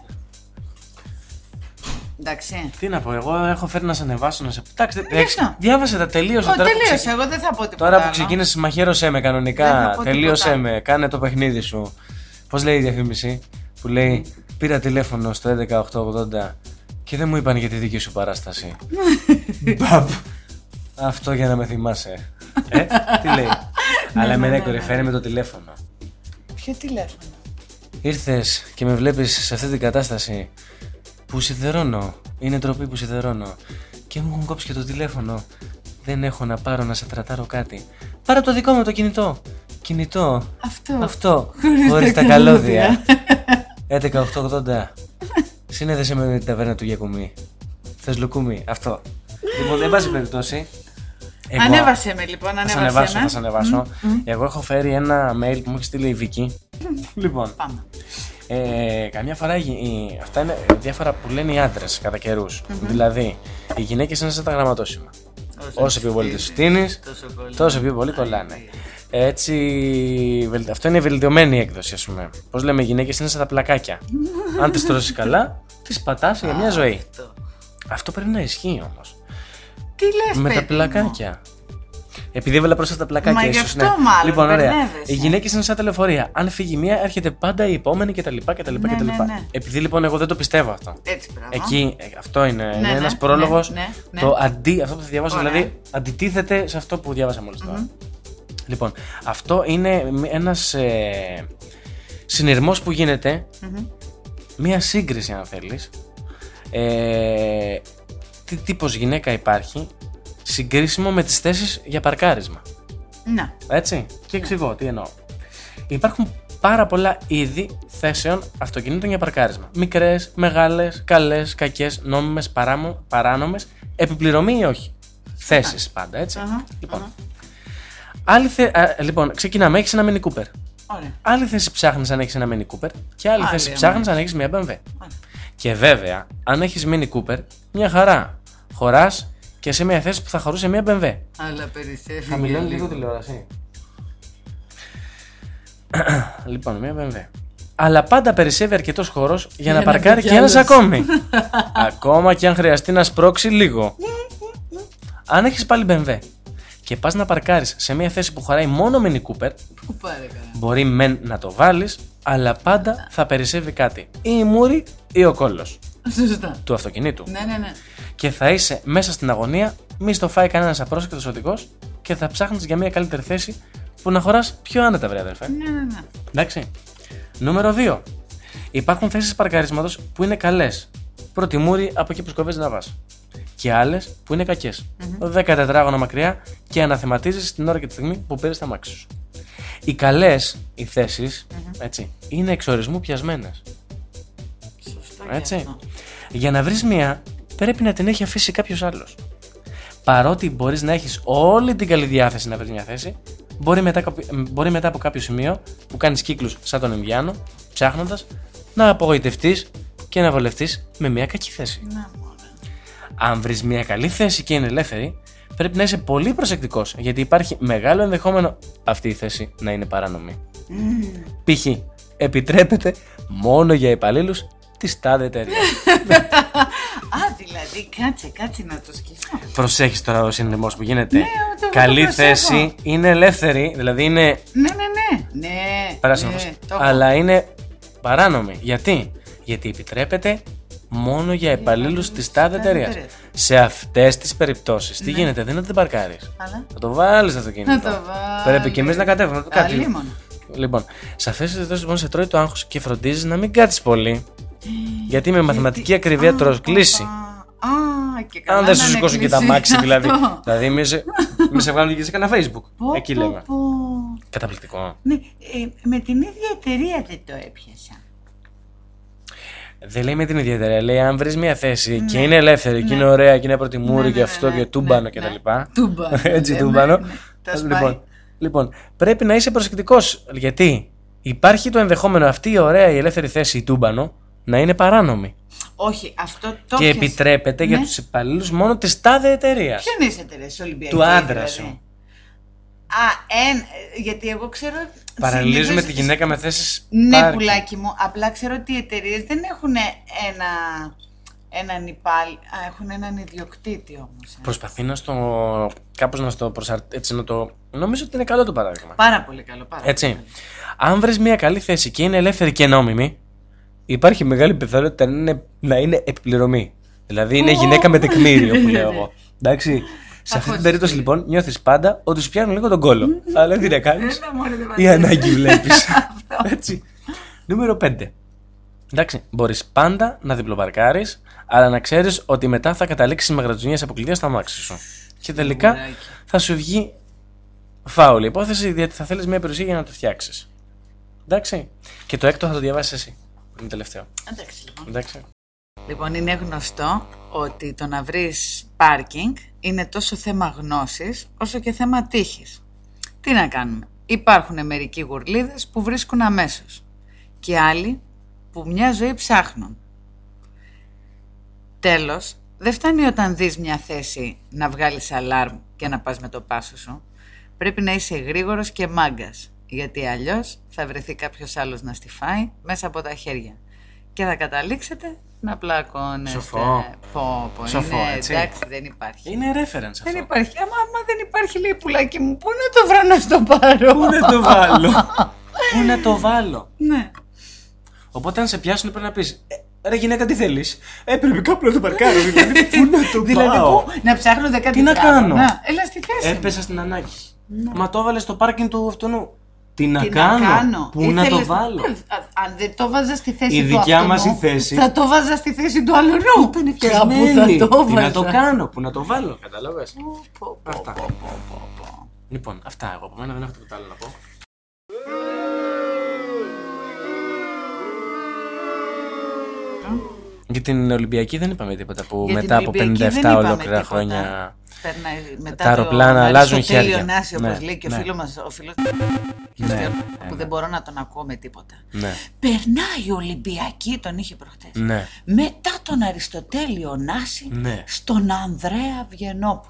Εντάξει. Τι να πω, εγώ έχω φέρει να σε ανεβάσω, να σε. Εντάξει, διάβασε τα, τελείωσε. Τελείωσε, εγώ δεν θα πω τίποτα. Τώρα που ξεκίνησες, μαχαίρωσέ με κανονικά. Τελείωσέ με, κάνε το παιχνίδι σου. Πώς λέει η διαφήμιση που λέει πήρα τηλέφωνο στο 11880 και δεν μου είπαν για τη δική σου παράσταση. Μπαμπ. Αυτό για να με θυμάσαι. Τι λέει? Αλλά με ρέκορε, φέρε με το τηλέφωνο. Ποιο τηλέφωνο? Ήρθες και με βλέπεις σε αυτή την κατάσταση που σιδερώνω. Είναι ντροπή που σιδερώνω. Και μου έχουν κόψει και το τηλέφωνο. Δεν έχω να πάρω να σε τρατάρω κάτι. Πάρε το δικό μου το κινητό. Κινητό. Αυτό. Χωρίς τα καλώδια. 11880. Συνέδεσαι με την ταβέρνα του Γιακουμή. Θες λουκούμι? Αυτό. Λοιπόν, δεν πάση περιπτώσει. Ανέβασε με λοιπόν, θα σε ανεβάσω. Εγώ έχω φέρει ένα mail που μου έχει στείλει η Βίκη. Λοιπόν, καμιά φορά αυτά είναι διάφορα που λένε οι άντρες κατά καιρούς. Δηλαδή, οι γυναίκες είναι σαν τα γραμματόσημα. Όσο πιο πολύ τις στείνεις, τόσο πιο πολύ κολλάνε. Έτσι, αυτό είναι η βελτιωμένη έκδοση, ας πούμε. Πώς λέμε, οι γυναίκες είναι σαν τα πλακάκια. Αν τις τρώσεις καλά, τις πατάς για μια ζωή. Αυτό πρέπει να ισχύει όμως. Τι λες, με τα πλακάκια. Επειδή έβαλα πρόσφατα τα πλακάκια, μα ίσως. Γι' αυτό μάλλον. Λοιπόν, ωραία. Οι γυναίκες είναι σαν τα λεωφορεία. Αν φύγει μία, έρχεται πάντα η επόμενη κτλ. Ναι. Επειδή λοιπόν εγώ δεν το πιστεύω αυτό. Έτσι, πράγμα. Εκεί, αυτό είναι. Είναι ένας πρόλογος. Αυτό που θα διαβάσω, δηλαδή, αντιτίθεται σε αυτό που διάβασα μόλις τώρα. Λοιπόν, αυτό είναι ένας συνειρμός που γίνεται. Μία σύγκριση, αν θέλεις. Τι τύπος γυναίκα υπάρχει συγκρίσιμο με τις θέσεις για παρκάρισμα. Να. Έτσι. Και εξηγώ τι εννοώ. Υπάρχουν πάρα πολλά είδη θέσεων αυτοκινήτων για παρκάρισμα. Μικρές, μεγάλες, καλές, κακές, νόμιμες, παράνομες, επιπληρωμή ή όχι. Θέσεις πάντα, έτσι. Λοιπόν, ξεκινάμε. Έχεις ένα Mini Cooper. Άλλη θέση ψάχνεις αν έχεις ένα Mini Cooper και άλλη θέση ψάχνεις αν έχεις μια BMW. Και βέβαια, αν έχεις Mini Cooper, μια χαρά. Χωράς και σε μια θέση που θα χωρούσε μια BMW. Αλλά περισσεύει. Χαμηλώνει λίγο τηλεόραση. Λοιπόν, μια BMW. Αλλά πάντα περισσεύει αρκετός χώρος για να παρκάρει και ένας ακόμη. Ακόμα και αν χρειαστεί να σπρώξει λίγο. Αν έχεις πάλι BMW και πας να παρκάρεις σε μια θέση που χωράει μόνο Mini Cooper, μπορεί μεν να το βάλεις, αλλά πάντα θα περισσεύει κάτι. Ή η μούρη ή ο κόλλος του αυτοκινήτου. Ναι. Και θα είσαι μέσα στην αγωνία, μη στο φάει κανένας απρόσεκτος οδηγός και θα ψάχνεις για μια καλύτερη θέση που να χωράς πιο άνετα, βρε αδερφέ. Ναι. Εντάξει. Νούμερο 2. Υπάρχουν θέσεις παρκαρίσματος που είναι καλές. Πρώτη μούρη από εκεί που σκοπεύεις να πας. Και άλλες που είναι κακές. 10 τετράγωνα μακριά και αναθεματίζεις την ώρα και τη στιγμή που πήρες τα μάξι σου. Οι καλές οι θέσεις, έτσι, είναι εξορισμού πιασμένες. Σωστό. Έτσι. Για να βρεις μία, πρέπει να την έχει αφήσει κάποιος άλλος. παρότι μπορείς να έχεις όλη την καλή διάθεση να βρεις μια θέση, μπορεί μετά από κάποιο σημείο που κάνεις κύκλους σαν τον Ινδιάνο, ψάχνοντας, να απογοητευτείς και να βολευτείς με μια κακή θέση. Αν βρεις μια καλή θέση και είναι ελεύθερη, πρέπει να είσαι πολύ προσεκτικός, γιατί υπάρχει μεγάλο ενδεχόμενο αυτή η θέση να είναι παράνομη. Π.χ. επιτρέπεται μόνο για υπαλλήλους της τάδε εταιρείας. Δηλαδή κάτσε να το σκεφτώ. Προσέχεις τώρα ο συνειδημός που γίνεται. Καλή θέση είναι ελεύθερη, δηλαδή είναι. Ναι. Πράσινος. Αλλά είναι παράνομη. Γιατί επιτρέπεται μόνο για υπαλλήλους της τάδε εταιρείας. Σε αυτές τις περιπτώσεις, τι γίνεται, δεν είναι να την παρκάρεις. Θα το βάλεις στο αυτοκίνητο. Πρέπει και εμείς να κατέβουμε. Λοιπόν, σε αυτές τις περιπτώσεις λοιπόν σε τρώει το άγχος και φροντίζεις να μην κάτσεις πολύ. Γιατί με μαθηματική ακρίβεια τρως κλίση. Αν δεν σου σηκώσουν και τα μάξι δηλαδή. Δηλαδή μη σε βγάλουν και σε κανένα Facebook. Εκεί λέμε. Καταπληκτικό. Ναι, με την ίδια εταιρεία δεν το έπιασα. Δεν λέει με την ίδια εταιρεία. Λέει αν βρεις μια θέση και είναι ελεύθερη και είναι ωραία και είναι προτιμούρη και αυτό και τούμπανο κτλ. Έτσι τούμπανο. Λοιπόν, πρέπει να είσαι προσεκτικός. Γιατί υπάρχει το ενδεχόμενο αυτή η ωραία η ελεύθερη θέση η τούμπανο να είναι παράνομη. Όχι, αυτό το. Και επιτρέπεται για τους υπαλλήλους μόνο της τάδε εταιρείας. Ποια είναι η εταιρεία, Ολυμπιακή? Του άντρα σου. Γιατί εγώ ξέρω. Παραλληλίζουμε τη γυναίκα με θέσεις. Ναι, πουλάκι μου. Απλά ξέρω ότι οι εταιρείες δεν έχουν έναν υπάλληλο. Έχουν έναν ιδιοκτήτη όμως. Προσπαθεί να κάπως να στο έτσι να το. Νομίζω ότι είναι καλό το παράδειγμα. Πάρα πολύ καλό. Έτσι. Αν βρεις μια καλή θέση και είναι ελεύθερη και νόμιμη, υπάρχει μεγάλη πιθανότητα να είναι επιπληρωμή. Δηλαδή είναι γυναίκα με τεκμήριο που λέω εγώ. Εντάξει. Σε αυτή την περίπτωση λοιπόν νιώθεις πάντα ότι σου πιάνουν λίγο τον κόλο. Αλλά τι να κάνεις. Η ανάγκη βλέπεις. Έτσι. Νούμερο 5. Εντάξει, μπορείς πάντα να διπλοπαρκάρεις, αλλά να ξέρεις ότι μετά θα καταλήξεις με γρατζουνιές από κλειδιά στα αμάξι σου. Και τελικά θα σου βγει φάουλη υπόθεση, γιατί θα θέλεις μια περιουσία για να το φτιάξεις. Εντάξει. Και το έκτο θα το διαβάσεις εσύ. Είναι τελευταίο. Εντάξει. Λοιπόν, είναι γνωστό ότι το να βρεις πάρκινγκ είναι τόσο θέμα γνώσης όσο και θέμα τύχης. Τι να κάνουμε. Υπάρχουν μερικοί γουρλίδες που βρίσκουν αμέσως και άλλοι που μια ζωή ψάχνουν. Τέλος, δεν φτάνει όταν δεις μια θέση να βγάλεις αλάρμ και να πας με το πάσο σου. Πρέπει να είσαι γρήγορος και μάγκας, γιατί αλλιώς θα βρεθεί κάποιος άλλος να στη φάει μέσα από τα χέρια και θα καταλήξετε να πλακώνεστε. Σοφό. Σοφό, είναι, έτσι. Εντάξει, δεν υπάρχει. Είναι reference αυτό. Δεν υπάρχει. Άμα δεν υπάρχει, λέει, πουλάκι μου, πού να το βρω να στο πάρω. Πού να το βάλω. Πού να το βάλω. Ναι. Οπότε αν σε πιάσουν πρέπει να πεις ρε γυναίκα τι θέλεις. Πρέπει κάπου να το παρκάρω. Δηλαδή πού να το πάω. Δηλαδή πού να ψάχνω 10 τι να κάνω. Έλα στη θέση. Έπεσα στην ανάγκη. Μα το έβαλε στο πάρκινγκ του αυτού. Τι να κάνω. Πού να το βάλω. Αν δεν το βάζα στη θέση η του δικιά αυτού, μας η θέση θα το βάζα στη θέση του αλλού. Ήταν φτιασμένη. Τι να το κάνω. Πού να το βάλω. Κατάλαβες. Αυτά. Λοιπόν, αυτά εγώ από μένα δεν έχω τίποτα άλλο να πω. Για την Ολυμπιακή δεν είπαμε τίποτα που μετά από 57 ολόκληρα χρόνια τα αεροπλάνα αλλάζουν χέρια. Νάση, όπως λέει και ο φίλος μας, που δεν μπορώ να τον ακούω με τίποτα. Περνάει η Ολυμπιακή, τον είχε προχτές. Μετά τον Αριστοτέλειο Νάση στον Ανδρέα Βιενόπουλο.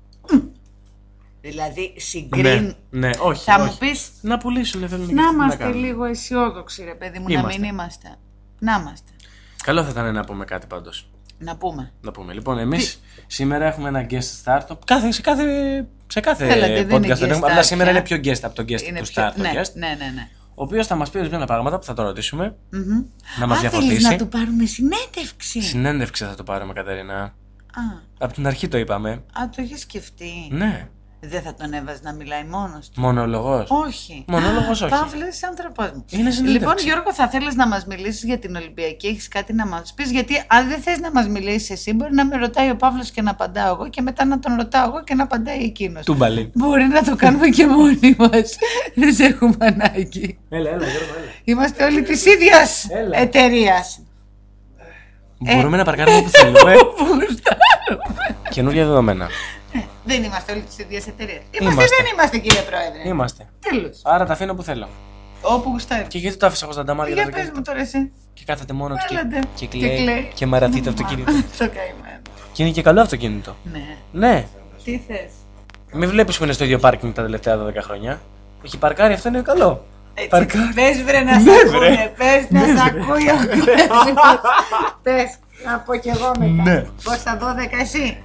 Δηλαδή συγκρίνει. Όχι. Θα μου πεις να πουλήσουν. Να είμαστε λίγο αισιόδοξοι, ρε παιδί μου, να μην είμαστε. Να είμαστε. Καλό θα ήταν να πούμε κάτι πάντως. Να πούμε. Λοιπόν, εμείς σήμερα έχουμε ένα guest start. Σε κάθε podcast έχουμε. Απλά σήμερα είναι πιο guest από το guest του start. Ναι. Ο οποίος θα μας πει ορισμένα πράγματα που θα το ρωτήσουμε. Να μας διαφωτίσει. Θέλεις να του πάρουμε συνέντευξη. Συνέντευξη θα το πάρουμε, Κατερίνα. Από την αρχή το είπαμε. Το έχεις σκεφτεί. Ναι. Δεν θα τον έβαζε να μιλάει μόνος του. Μονολογός. Όχι. Μονόλογος όχι. Παύλος, άνθρωπός μου. Είναι συνέντευξη. Λοιπόν, Γιώργο, θα θέλεις να μας μιλήσεις για την Ολυμπιακή, έχεις κάτι να μας πεις? Γιατί αν δεν θες να μας μιλήσεις εσύ, μπορεί να με ρωτάει ο Παύλος και να απαντάω εγώ και μετά να τον ρωτάω εγώ και να απαντάει εκείνος. Τούμπαλι. Μπορεί να το κάνουμε και μόνοι μας. Δεν σε έχουμε ανάγκη. Έλα, Γιώργο, έλα. Είμαστε όλοι της ίδιας εταιρείας. Μπορούμε να παρκάρουμε όπου θέλουμε. Καινούργια δεδομένα. Δεν είμαστε όλοι της ίδιας εταιρείας. Είμαστε, δεν είμαστε, κύριε Πρόεδρε. Είμαστε. Τέλος. Άρα τα αφήνω που θέλω. Όπου γουστάρει. Και γιατί το άφησα εγώ στα νταμάρια? Για πες μου τώρα εσύ. Και κάθεται μόνο του Έλατε. και κλαίει και μαραθεί το αυτοκίνητο. Το καημένο. Και είναι και καλό αυτοκίνητο. Ναι. Ναι. Τι θες? Μην βλέπεις που είναι στο ίδιο πάρκινγκ τα τελευταία 12 χρόνια. Έχει παρκάρει, αυτό είναι καλό. Παρκάρει. Πες βρε να σ' ακούνε, πες να σ' ακούει ο κόσμος. Πες, να πω κι εγώ μετά. Πώς θα 12 εσύ?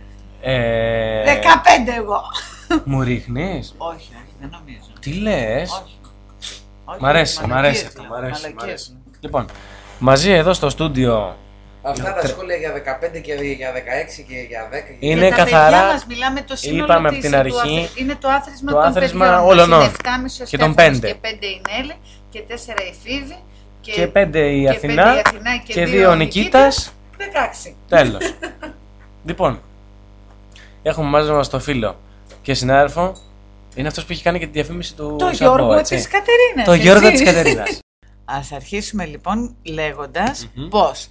15 εγώ. Μου ρίχνεις? Όχι, δεν νομίζω. Τι λες? Όχι. Μ' αρέσει, μ' αρέσει αυτό. Μ' αρέσει. Λοιπόν, μαζί εδώ στο στούντιο. Αυτά τα σχόλια για 15 και για 16 και για 10. Είναι για τα καθαρά. παιδιά μας μιλάμε το σύνολο Είπαμε από της, την αρχή. είναι το άθροισμα Το των άθροισμα παιδιών. όλων Είναι όλων. 7,5 ο Και των Στέφανος 5. και 5 η Νέλη και 4 η Φίβη. Και 5 η και Αθηνά 5 η Αθηνά και 2 ο Νικήτας. 16. Τέλος. Λοιπόν, έχουμε μαζί μας το φίλο και συνάδελφο. Είναι αυτός που έχει κάνει και τη διαφήμιση του Το Σαμπό, Γιώργο έτσι. της Κατερίνας. Το Γιώργο της Κατερίνας. Ας αρχίσουμε λοιπόν λέγοντας πως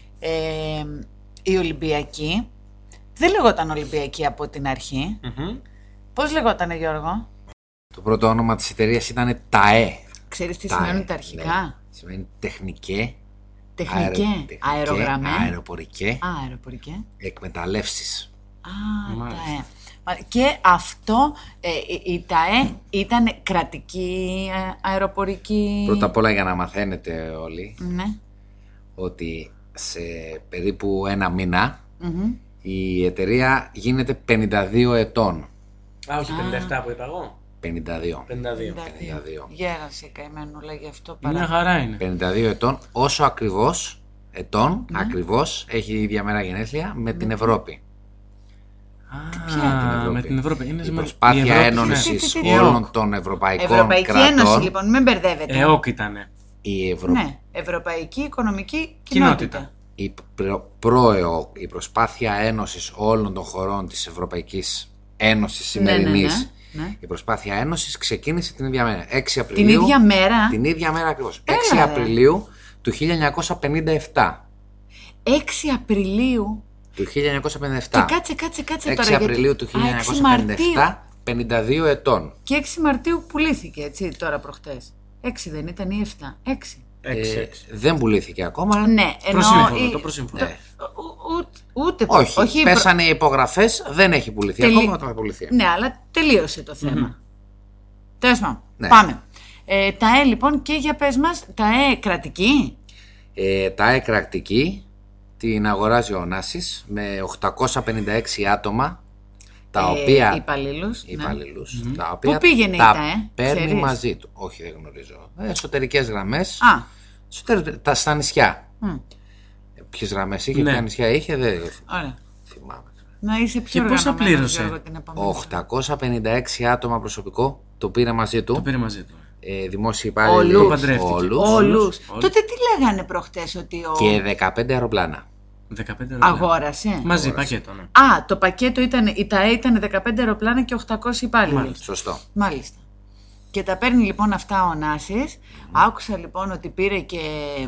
η Ολυμπιακή δεν λεγόταν Ολυμπιακή από την αρχή. Πώς λεγότανε, Γιώργο? Το πρώτο όνομα της εταιρείας ήταν ΤΑΕ. Ξέρεις τι ΤΑΕ, σημαίνουν τα αρχικά? ναι. Σημαίνει τεχνικέ, αερογραμμέ, αεροπορικέ εκμεταλλεύσεις. ΤΑΕ. Και αυτό, η ΤΑΕ ήταν κρατική αεροπορική. Πρώτα απ' όλα, για να μαθαίνετε όλοι, Ναι. ότι σε περίπου ένα μήνα η εταιρεία γίνεται 52 ετών. Α, όχι 57 που είπα εγώ. 52. 52. Γέρασε καημένουλα, γι' αυτό Μια παρά. χαρά είναι. 52 ετών, όσο ακριβώς ετών, ακριβώς έχει η ίδια μέρα γενέθλια με την Ευρώπη. Α, με την Ευρώπη. Είναι Η προσπάθεια ένωσης όλων των ευρωπαϊκών Ευρωπαϊκή κρατών. Ένωση, λοιπόν, μην μπερδεύετε. ΕΟΚ ήτανε. Ναι, Ευρωπαϊκή Οικονομική Κοινότητα. Η προσπάθεια ένωσης όλων των χωρών της Ευρωπαϊκής Ένωσης σημερινής. Ναι. Η προσπάθεια ένωσης ξεκίνησε την ίδια μέρα. 6 Την Απριλίου, ίδια μέρα. την ίδια μέρα ακριβώς. 6 Απριλίου του 1957. 6 Απριλίου. Του 1957. Και κάτσε 6 τώρα. Απριλίου του 1957, 52 ετών. Και 6 Μαρτίου πουλήθηκε, έτσι, τώρα προχτές. 6 δεν ήταν ή 7? 6. Δεν πουλήθηκε ακόμα. Ναι, ενώ. Το προσύμφωνο. Ούτε. Όχι, πέσανε οι υπογραφές, δεν έχει πουληθεί ακόμα, θα πουληθεί. Ναι, αλλά τελείωσε το θέμα. Τέλος πάντων, Ναι. πάμε. ΤΑΕ λοιπόν, και για πες μας, ΤΑΕ κρατική. ΤΑΕ κρατική την αγοράζει ο Ωνάσης με 856 άτομα, τα οποία Υπαλλήλους. Ναι. τα οποία Πού πήγαινε η τα ΤΑΕ, παίρνει ξέρεις? μαζί του. Όχι, δεν γνωρίζω. Εσωτερικές γραμμές. Α, Στα νησιά. Ποιες γραμμές είχε, Ναι. ποια νησιά είχε, δεν ωραία. θυμάμαι. Να είσαι πιο Και πόσα οργανωμένος, πλήρωσε? Γιώργο, την επόμενη φορά. 856 άτομα προσωπικό το πήρε μαζί του. Το πήρε μαζί του. Δημόσιοι υπάλληλοι. Όλους. Παντρεύτηκε. Όλους. Τότε τι λέγανε προχτές, ότι Και 15 αεροπλάνα. 15 αγόρασε. Μαζί, πακέτο, ναι. Α, το πακέτο ήταν, η ΤΑΕ ήταν 15 αεροπλάνα και 800 υπάλληλοι. Σωστό. Μάλιστα. Και τα παίρνει λοιπόν αυτά ο Νάσης. Άκουσα λοιπόν ότι πήρε και,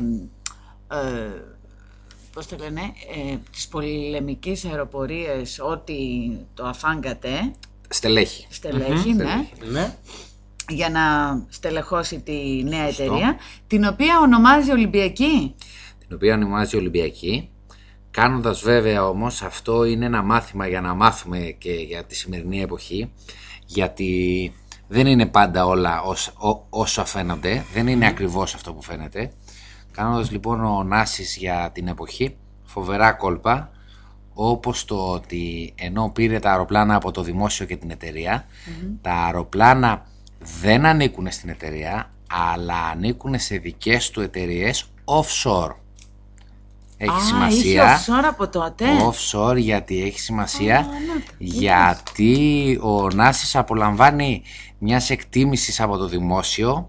πώς το λένε, τις πολυλεμικές αεροπορίες, ό,τι το αφάγκατε. Στελέχη. Στελέχη, ναι. Ναι. Για να στελεχώσει τη νέα εταιρεία, την οποία ονομάζει Ολυμπιακή. Την οποία ονομάζει Ολυμπιακή. Κάνοντας βέβαια όμως, αυτό είναι ένα μάθημα για να μάθουμε και για τη σημερινή εποχή, γιατί δεν είναι πάντα όλα όσο φαίνονται, δεν είναι ακριβώς αυτό που φαίνεται. Κάνοντας λοιπόν ο Νάσης για την εποχή φοβερά κόλπα, όπως το ότι ενώ πήρε τα αεροπλάνα από το δημόσιο και την εταιρεία, τα αεροπλάνα δεν ανήκουν στην εταιρεία, αλλά ανήκουν σε δικές του εταιρείες offshore. Έχει σημασία. Είχε offshore από τότε. Offshore, γιατί έχει σημασία, γιατί ο Νάσης απολαμβάνει μιας εκτίμησης από το δημόσιο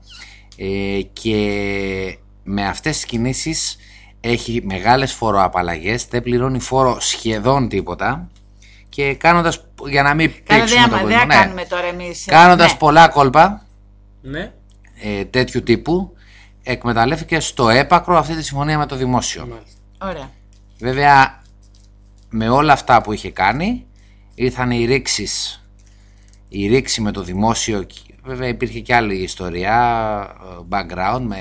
και με αυτές τις κινήσεις έχει μεγάλες φοροαπαλλαγές, δεν πληρώνει φόρο σχεδόν τίποτα και κάνοντας, για να μην πήξουμε τον κόσμο, κάνουμε τώρα εμείς, κάνοντας πολλά κόλπα, Ναι. τέτοιου τύπου, εκμεταλλεύτηκε στο έπακρο αυτή τη συμφωνία με το δημόσιο. Ωραία. Βέβαια, με όλα αυτά που είχε κάνει, ήρθαν οι ρήξεις, η ρήξη με το δημόσιο. Βέβαια υπήρχε και άλλη ιστορία, background με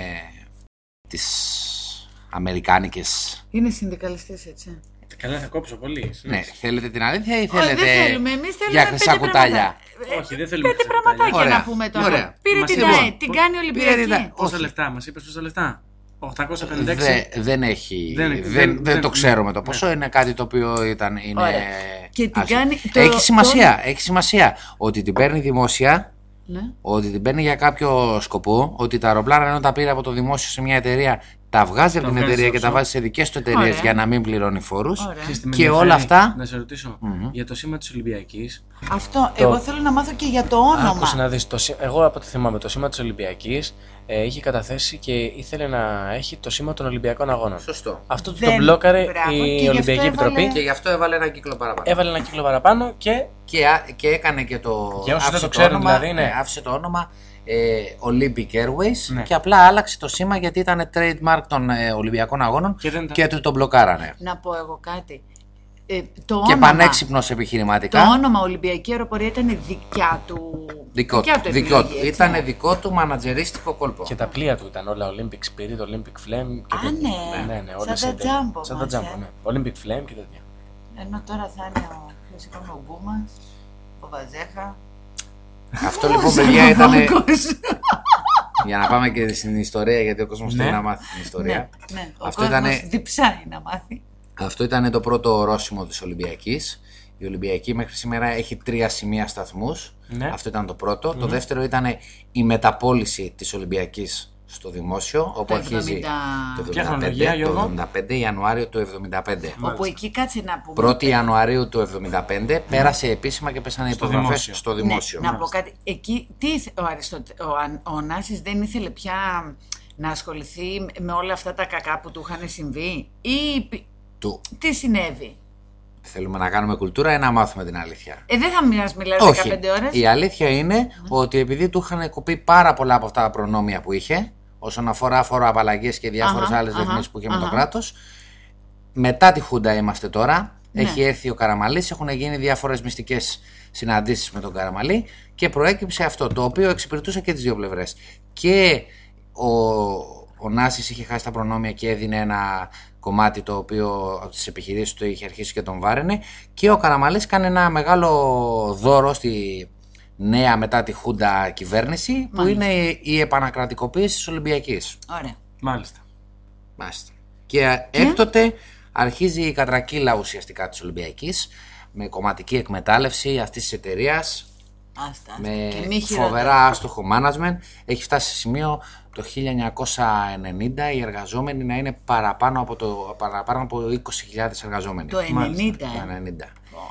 τις αμερικάνικες. Είναι συνδικαλιστές, έτσι. Καλά, θα κόψω πολύ. Ναι, θέλετε την αλήθεια ή Όχι, θέλετε δεν θέλουμε. Εμείς θέλουμε για χρυσά κουτάλια? Όχι, δεν θέλουμε 5 χρυσά πραγματάκια κουτάλια. να πούμε τώρα. Ωραία. Πήρε Μας την είπες. ΑΕ, την κάνει Ολυμπιακή. Πόσα λεφτά, μας είπες πόσα λεφτά? 856. Δεν έχει. Δεν Το ξέρουμε το ποσό. Είναι κάτι το οποίο είναι. Ωραία. Και την άσχημο. κάνει. Έχει σημασία ότι την παίρνει δημόσια, Ναι. ότι την παίρνει για κάποιο σκοπό, ότι τα αεροπλάνα ενώ τα πήρε από το δημόσιο σε μια εταιρεία, τα βγάζει από την βγάζει εταιρεία και offshore. τα βάζει σε δικές του εταιρείες Ωραία. για να μην πληρώνει φόρους. Ωραία. Ξέρεις τι με Και ενδιαφέρει? όλα αυτά. Να σε ρωτήσω για το σήμα της Ολυμπιακής. Αυτό. Εγώ θέλω να μάθω και για το όνομα. Άκουσε να δεις, εγώ από ό,τι θυμάμαι, το σήμα της Ολυμπιακής είχε καταθέσει και ήθελε να έχει το σήμα των Ολυμπιακών Αγώνων. Σωστό. Αυτό Δεν- το μπλόκαρε μπράβο, και η γι' αυτό Ολυμπιακή έβαλε- Επιτροπή. Και γι' αυτό έβαλε ένα κύκλο παραπάνω. Έβαλε ένα κύκλο παραπάνω και Και έκανε και το. Για όσους δεν άφησε το ξέρουν, όνομα, δηλαδή, ναι. άφησε το όνομα Olympic Airways Ναι. και απλά άλλαξε το σήμα γιατί ήταν trademark των Ολυμπιακών Αγώνων Και δεν ήταν- και του τον μπλοκάρανε. Να πω εγώ κάτι. Το Και όνομα, πανέξυπνος το επιχειρηματικά. όνομα Ολυμπιακή Αεροπορία ήταν δικιά του. Δικό του. επιλογή, έτσι. Ήταν δικό του μανατζερίστικο κόλπο. και τα πλοία του ήταν όλα Olympic Spirit, Olympic Flame και Α, τέτοια. ναι. ναι, Σαν όλες τα οι τέτοιες. Jumbo Σαν τα μας, Jumbo, ναι. Olympic Flame και τέτοια. Ενώ τώρα θα είναι ποιος είπαμε, ο Γκούμας, ο Βαζέχα. Αυτό λοιπόν, παιδιά, ήταν. Βάγκος. Για να πάμε και στην ιστορία, γιατί ο κόσμος Ναι. θέλει να μάθει την ιστορία. Ναι, ο Αυτό κόσμος ήτανε- διψάει να μάθει. Αυτό ήταν το πρώτο ορόσημο της Ολυμπιακής. Η Ολυμπιακή μέχρι σήμερα έχει 3 σημεία σταθμούς. Ναι. Αυτό ήταν το πρώτο. Το δεύτερο ήταν η μεταπώληση της Ολυμπιακής στο δημόσιο, όπου αρχίζει 70. το Ποια χρονολογία, 75, Γιώργο? το 75 Ιανουάριο του 75. Όπου εκεί κάτσε να πούμε. 1η Ιανουαρίου του 75 πέρασε επίσημα και πέσανε Στο υπογραφές δημόσιο. στο Ναι, δημόσιο. να πω κάτι. Εκεί ο Νάσης δεν ήθελε πια να ασχοληθεί με όλα αυτά τα κακά που του είχαν συμβεί ή Του. τι συνέβη? Θέλουμε να κάνουμε κουλτούρα ή να μάθουμε την αλήθεια? Δεν θα μας μιλάς Όχι. 15 ώρες. Η αλήθεια είναι ότι επειδή του είχαν κοπεί πάρα πολλά από αυτά τα προνόμια που είχε, όσον αφορά φοροαπαλλαγές και διάφορες άλλες ρυθμίσεις που είχε με το κράτος, μετά τη Χούντα είμαστε τώρα. Ναι. Έχει έρθει ο Καραμαλής, έχουν γίνει διάφορες μυστικές συναντήσεις με τον Καραμαλή και προέκυψε αυτό το οποίο εξυπηρετούσε και τις δύο πλευρές. Και ο Νάσης είχε χάσει τα προνόμια και έδινε ένα κομμάτι το οποίο από τις επιχειρήσεις του είχε αρχίσει και τον βάραινε, και ο Καραμαλής κάνει ένα μεγάλο δώρο στη νέα μετά τη Χούντα κυβέρνηση, που είναι η επανακρατικοποίηση της Ολυμπιακής. Ωραία. Μάλιστα. Μάλιστα. Και έκτοτε αρχίζει η κατρακύλα ουσιαστικά της Ολυμπιακής με κομματική εκμετάλλευση αυτής της εταιρείας, Άστα. με Και μη χειρότερα. φοβερά άστοχο management. Έχει φτάσει σε σημείο το 1990 οι εργαζόμενοι να είναι παραπάνω από 20.000 εργαζόμενοι. Το 90. Το 90.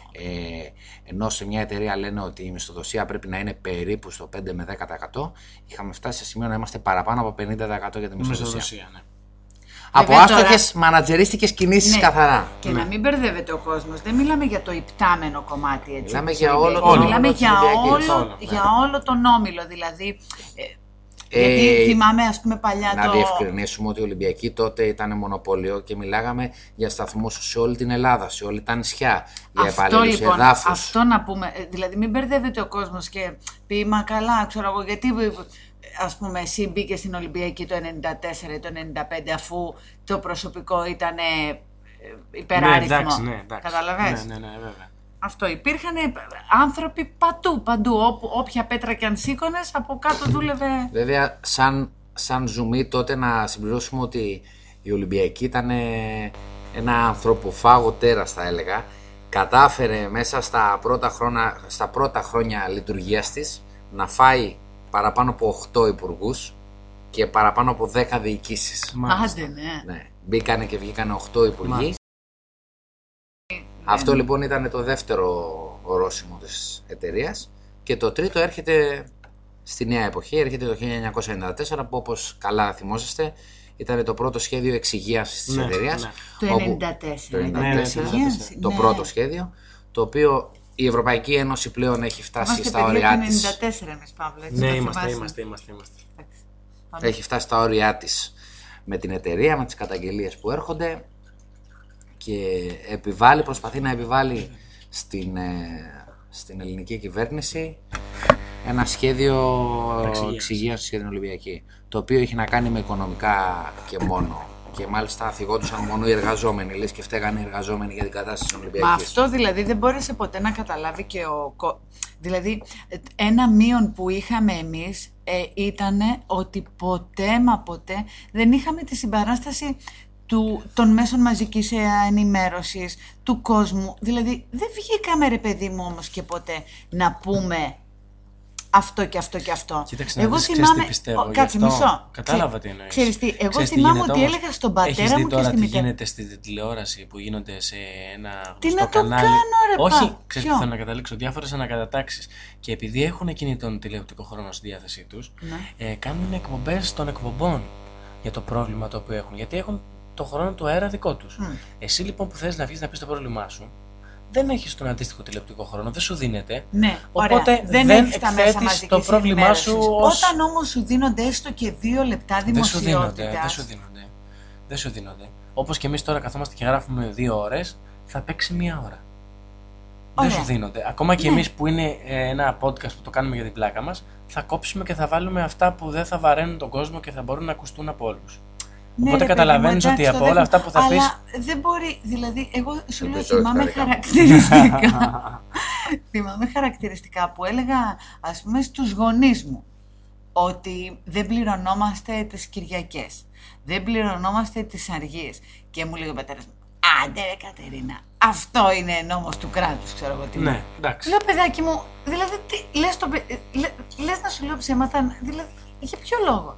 Ενώ σε μια εταιρεία λένε ότι η μισθοδοσία πρέπει να είναι περίπου στο 5 με 10%, είχαμε φτάσει σε σημείο να είμαστε παραπάνω από 50% για τη μισθοδοσία. Μισθοδοσία, ναι. Από Βέβαια, άστοχες μανατζερίστικες κινήσεις καθαρά. Και να μην μπερδεύεται ο κόσμος. Δεν μιλάμε για το υπτάμενο κομμάτι. Έτσι, Μιλάμε της για όλο Ολυμπιακής. το Μιλάμε όμιλο για της Ολυμπιακής. όλο, για όλο τον όμιλο. Δηλαδή, γιατί θυμάμαι ας πούμε παλιά Να το... διευκρινίσουμε ότι η Ολυμπιακή τότε ήταν μονοπόλιο και μιλάγαμε για σταθμούς σε όλη την Ελλάδα, σε όλη τα νησιά, για Αυτό υπαλλήλους λοιπόν, εδάφους. αυτό να πούμε, δηλαδή μην μπερδεύεται ο κόσμος και πει μα καλά, ξέρω εγώ, γιατί ας πούμε εσύ μπήκε στην Ολυμπιακή το 94 ή το 95 αφού το προσωπικό ήταν υπεράριθμο. Ναι, εντάξει, ναι, εντάξει. Καταλαβες? Ναι, βέβαια. Αυτό, υπήρχαν άνθρωποι παντού, όποια πέτρα και αν σήκωνες, από κάτω δούλευε. Βέβαια, σαν ζουμί τότε να συμπληρώσουμε ότι η Ολυμπιακή ήταν ένα ανθρωποφάγο τέρας, θα έλεγα. Κατάφερε μέσα στα πρώτα χρόνια λειτουργίας της να φάει παραπάνω από 8 υπουργούς και παραπάνω από 10 διοικήσεις. Άντε, ναι. Ναι, μπήκανε και βγήκανε 8 υπουργοί. Αυτό λοιπόν ήταν το δεύτερο ορόσημο της εταιρείας. Και το τρίτο έρχεται στη νέα εποχή, έρχεται το 1994, που όπως καλά θυμόσαστε ήταν το πρώτο σχέδιο εξυγίανσης της εταιρείας. Το 1994. Το πρώτο σχέδιο, το οποίο η Ευρωπαϊκή Ένωση πλέον έχει φτάσει στα όρια της. Το 1994 εμείς, Παύλο, έτσι, Ναι, το είμαστε. θυμάσαι. Έχει φτάσει στα όρια της με την εταιρεία, με τις καταγγελίες που έρχονται, και προσπαθεί να επιβάλλει στην ελληνική κυβέρνηση ένα σχέδιο εξυγίανσης για την Ολυμπιακή, το οποίο είχε να κάνει με οικονομικά και μόνο. Και μάλιστα θυγόντουσαν μόνο οι εργαζόμενοι, λες και φταίγανε οι εργαζόμενοι για την κατάσταση της Ολυμπιακής. Μα αυτό δηλαδή δεν μπόρεσε ποτέ να καταλάβει και Δηλαδή ένα μείον που είχαμε εμείς ήταν ότι ποτέ μα ποτέ δεν είχαμε τη συμπαράσταση των μέσων μαζικής ενημέρωσης, του κόσμου. Δηλαδή δεν βγήκαμε ρε παιδί μου όμως και ποτέ να πούμε αυτό και αυτό και αυτό. Κοίταξε, εγώ θυμάμαι. Κάτσε μισό. Κατάλαβα τι εννοείς. Ξέρεις τι, εγώ θυμάμαι ότι έλεγα στον πατέρα μου και στη μητέρα. Τι γίνεται στη τηλεόραση που γίνονται σε ένα τι γνωστό να το κανάλι. Κάνω, ρε, όχι, ξέρεις τι θέλω να καταλήξω. Διάφορες ανακατατάξεις. Και επειδή έχουν εκείνη τον τηλεοπτικό χρόνο στη διάθεσή τους, κάνουν εκπομπές των εκπομπών για το πρόβλημα το οποίο έχουν. Γιατί έχουν το χρόνο του αέρα δικό τους. Εσύ λοιπόν που θες να βγεις να πεις το πρόβλημά σου, δεν έχεις τον αντίστοιχο τηλεοπτικό χρόνο, δεν σου δίνεται. Ναι, οπότε ωραία. δεν εκθέτεις το πρόβλημά σου Όταν όμως σου δίνονται έστω και 2 λεπτά δημοσιότητας. Δεν σου δίνονται. Όπως και εμείς τώρα καθόμαστε και γράφουμε 2 ώρες, θα παίξει 1 ώρα. Ωραία. Δεν σου δίνονται. Ακόμα και εμείς που είναι ένα podcast που το κάνουμε για την πλάκα μας, θα κόψουμε και θα βάλουμε αυτά που δεν θα βαραίνουν τον κόσμο και θα μπορούν να ακουστούν από όλους. Οπότε καταλαβαίνεις ότι από όλα αυτά που θα πεις. Αλλά δεν μπορεί, δηλαδή, εγώ σου λέω θυμάμαι χαρακτηριστικά. Θυμάμαι χαρακτηριστικά που έλεγα, ας πούμε, στους γονείς μου ότι δεν πληρωνόμαστε τις Κυριακές, δεν πληρωνόμαστε τις αργίες. Και μου λέει ο πατέρας μου, άντε ρε Κατερίνα, αυτό είναι νόμος του κράτους, ξέρω εγώ τι. Ναι, εντάξει. Λέω παιδάκι μου, δηλαδή, λες να σου λέω ψέματα, δηλαδή, για ποιο λόγο.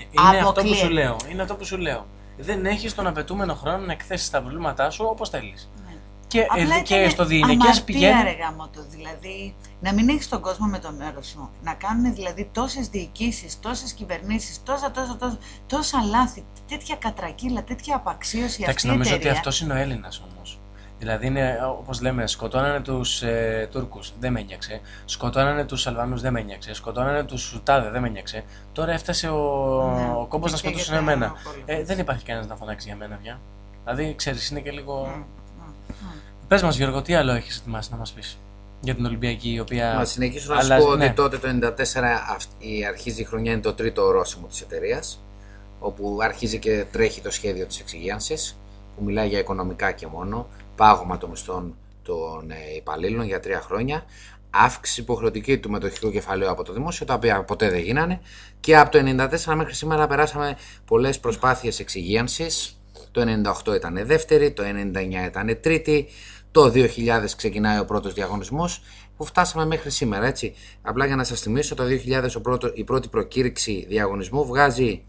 Είναι αυτό που σου λέω. Δεν έχεις τον απαιτούμενο χρόνο να εκθέσεις τα προβλήματά σου όπως θέλεις. Ναι. Και στο διηνεκές πηγαίνει. Δηλαδή, να μην έχεις τον κόσμο με το μέρος σου. Να κάνουν δηλαδή τόσες διοικήσεις, τόσες κυβερνήσεις, τόσα λάθη, τέτοια κατρακύλα, τέτοια απαξίωση. Εντάξει, νομίζω ότι αυτός είναι ο Έλληνας όμως. Δηλαδή είναι όπως λέμε, σκοτώνανε τους Τούρκους, δεν με ένιωξε. Σκοτώνανε τους Αλβανούς, δεν με ένιωξε. Σκοτώνανε τους Σουτάδε, δεν με ένιωξε. Τώρα έφτασε ο κόμπος να σκοτώσουν εμένα. Δεν υπάρχει κανένας να φωνάξει για μένα πια. Δηλαδή ξέρεις, είναι και λίγο. Πες μας Γιώργο, τι άλλο έχεις ετοιμάσει να μας πεις για την Ολυμπιακή, η οποία. Να συνεχίσω να σου πω ότι τότε το 1994 αρχίζει η χρονιά, είναι το 3ο ορόσημο της εταιρείας, όπου αρχίζει και τρέχει το σχέδιο της εξυγίανσης, που μιλάει για οικονομικά και μόνο. Πάγωμα των μισθών των υπαλλήλων για 3 χρόνια, αύξηση υποχρεωτική του μετοχικού κεφαλαίου από το δημόσιο, τα οποία ποτέ δεν γίνανε, και από το 1994 μέχρι σήμερα περάσαμε πολλές προσπάθειες εξυγίανσης. Το 1998 ήταν δεύτερη, το 1999 ήταν τρίτη, το 2000 ξεκινάει ο πρώτος διαγωνισμός, που φτάσαμε μέχρι σήμερα, έτσι. Απλά για να σας θυμίσω, το 2000 η πρώτη προκήρυξη διαγωνισμού βγάζει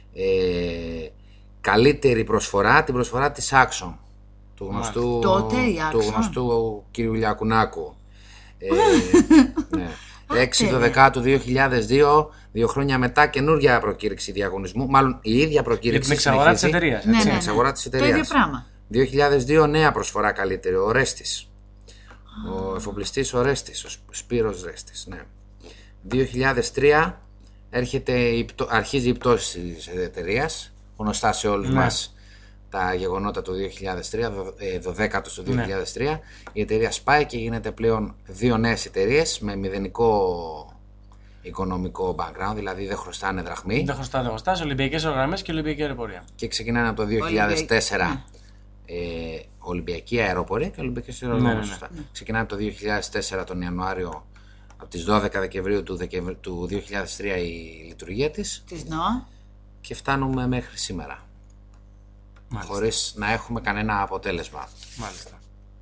καλύτερη προσφορά, την προσφορά της Axon, του γνωστού κύριου Λιακουνάκου. Ναι. 6/12 του 2002, 2 χρόνια μετά, καινούργια προκήρυξη διαγωνισμού. Μάλλον η ίδια προκήρυξη. Για την εξαγορά της εταιρείας. Ναι. Εξαγορά της εταιρείας. Το ίδιο πράγμα. 2002 νέα προσφορά καλύτερη, ο Ρέστης. Ο εφοπλιστής ο Ρέστης, ο Σπύρος Ρέστης. Ναι. 2003 αρχίζει η πτώση της εταιρείας. Γνωστά σε όλους μας τα γεγονότα του 2003, 12ο του 2003, η εταιρεία σπάει και γίνεται πλέον 2 νέες εταιρείες με μηδενικό οικονομικό background, δηλαδή δεν χρωστάνε δραχμή. Δεν χρωστάνε, Ολυμπιακές Αερογραμμές και Ολυμπιακή Αεροπορία. Και ξεκινάνε από το 2004 Ολυμπιακή Αεροπορία και Ολυμπιακές Αερογραμμές. Ξεκινάνε από το 2004 τον Ιανουάριο, από τις 12 Δεκεμβρίου του 2003 η λειτουργία της ΝΟΑ, και φτάνουμε μέχρι σήμερα. Μάλιστα. Χωρίς να έχουμε κανένα αποτέλεσμα. Μάλιστα.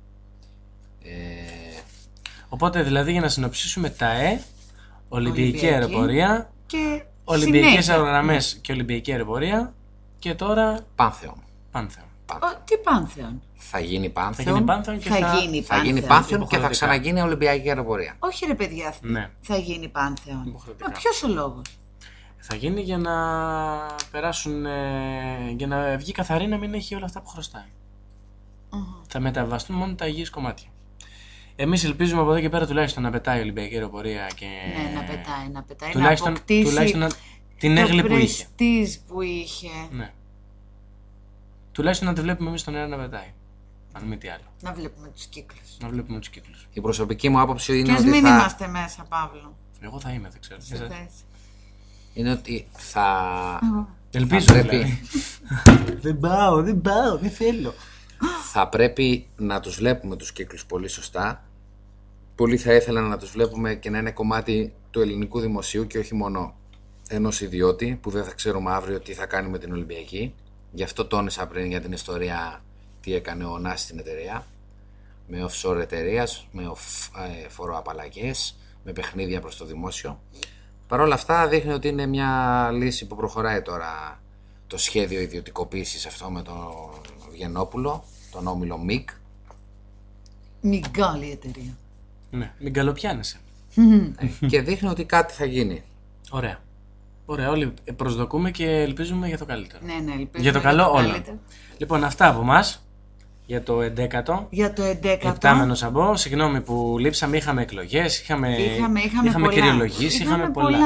Οπότε δηλαδή, για να συνοψίσουμε, τα Ολυμπιακή Αεροπορία και Ολυμπιακές Αερογραμμές και Ολυμπιακή Αεροπορία, και τώρα Πάνθεον. Τι Πάνθεον? Θα γίνει Πάνθεον. Θα γίνει Πάνθεον και θα ξαναγίνει Ολυμπιακή Αεροπορία. Όχι ρε παιδιά, θα γίνει Πάνθεον. Ποιος ο λόγος? Θα γίνει για να περάσουν, για να βγει καθαρή, να μην έχει όλα αυτά που χρωστάει. Θα μεταβαστούν μόνο τα υγιείς κομμάτια. Εμείς ελπίζουμε από εδώ και πέρα τουλάχιστον να πετάει η Ολυμπιακή Αεροπορία και. Ναι, να πετάει. Τουλάχιστον την έγκλη που είχε. Ναι. Τουλάχιστον να τη βλέπουμε εμείς στον αέρα να πετάει. Αν μη τι άλλο. Να βλέπουμε τους κύκλους. Να βλέπουμε τους κύκλους. Η προσωπική μου άποψη είναι Και ας ότι μην θα... είμαστε μέσα, Παύλο. Εγώ θα είμαι, δεν ξέρω. Σε θέση. είναι ότι θα... Ελπίζω. θα πρέπει... Δεν πάω, δεν θέλω. θα πρέπει να τους βλέπουμε τους κύκλους πολύ σωστά. Πολύ θα ήθελα να τους βλέπουμε και να είναι κομμάτι του ελληνικού δημοσίου και όχι μόνο ενός ιδιώτη που δεν θα ξέρουμε αύριο τι θα κάνει με την Ολυμπιακή. Γι' αυτό τόνισα πριν για την ιστορία τι έκανε ο Νάσης στην εταιρεία. Με offshore εταιρείας, με φοροαπαλλαγές, με παιχνίδια προς το δημόσιο. Παρ' όλα αυτά δείχνει ότι είναι μια λύση που προχωράει τώρα το σχέδιο ιδιωτικοποίησης αυτό με τον Βγενόπουλο, τον όμιλο ΜΙΚ. Μεγάλη εταιρεία. Ναι, μην καλοπιάνεσαι. Και δείχνει ότι κάτι θα γίνει. Ωραία. Ωραία, όλοι προσδοκούμε και ελπίζουμε για το καλύτερο. Ναι, ελπίζουμε Για το καλό όλων. καλύτερο. Λοιπόν, αυτά από εμάς. Για το 11ο. Για το 11ο. Επτάμενο σαμπό. Συγγνώμη που λείψαμε, είχαμε εκλογές, είχαμε κυριολογήσει, είχαμε πολλά.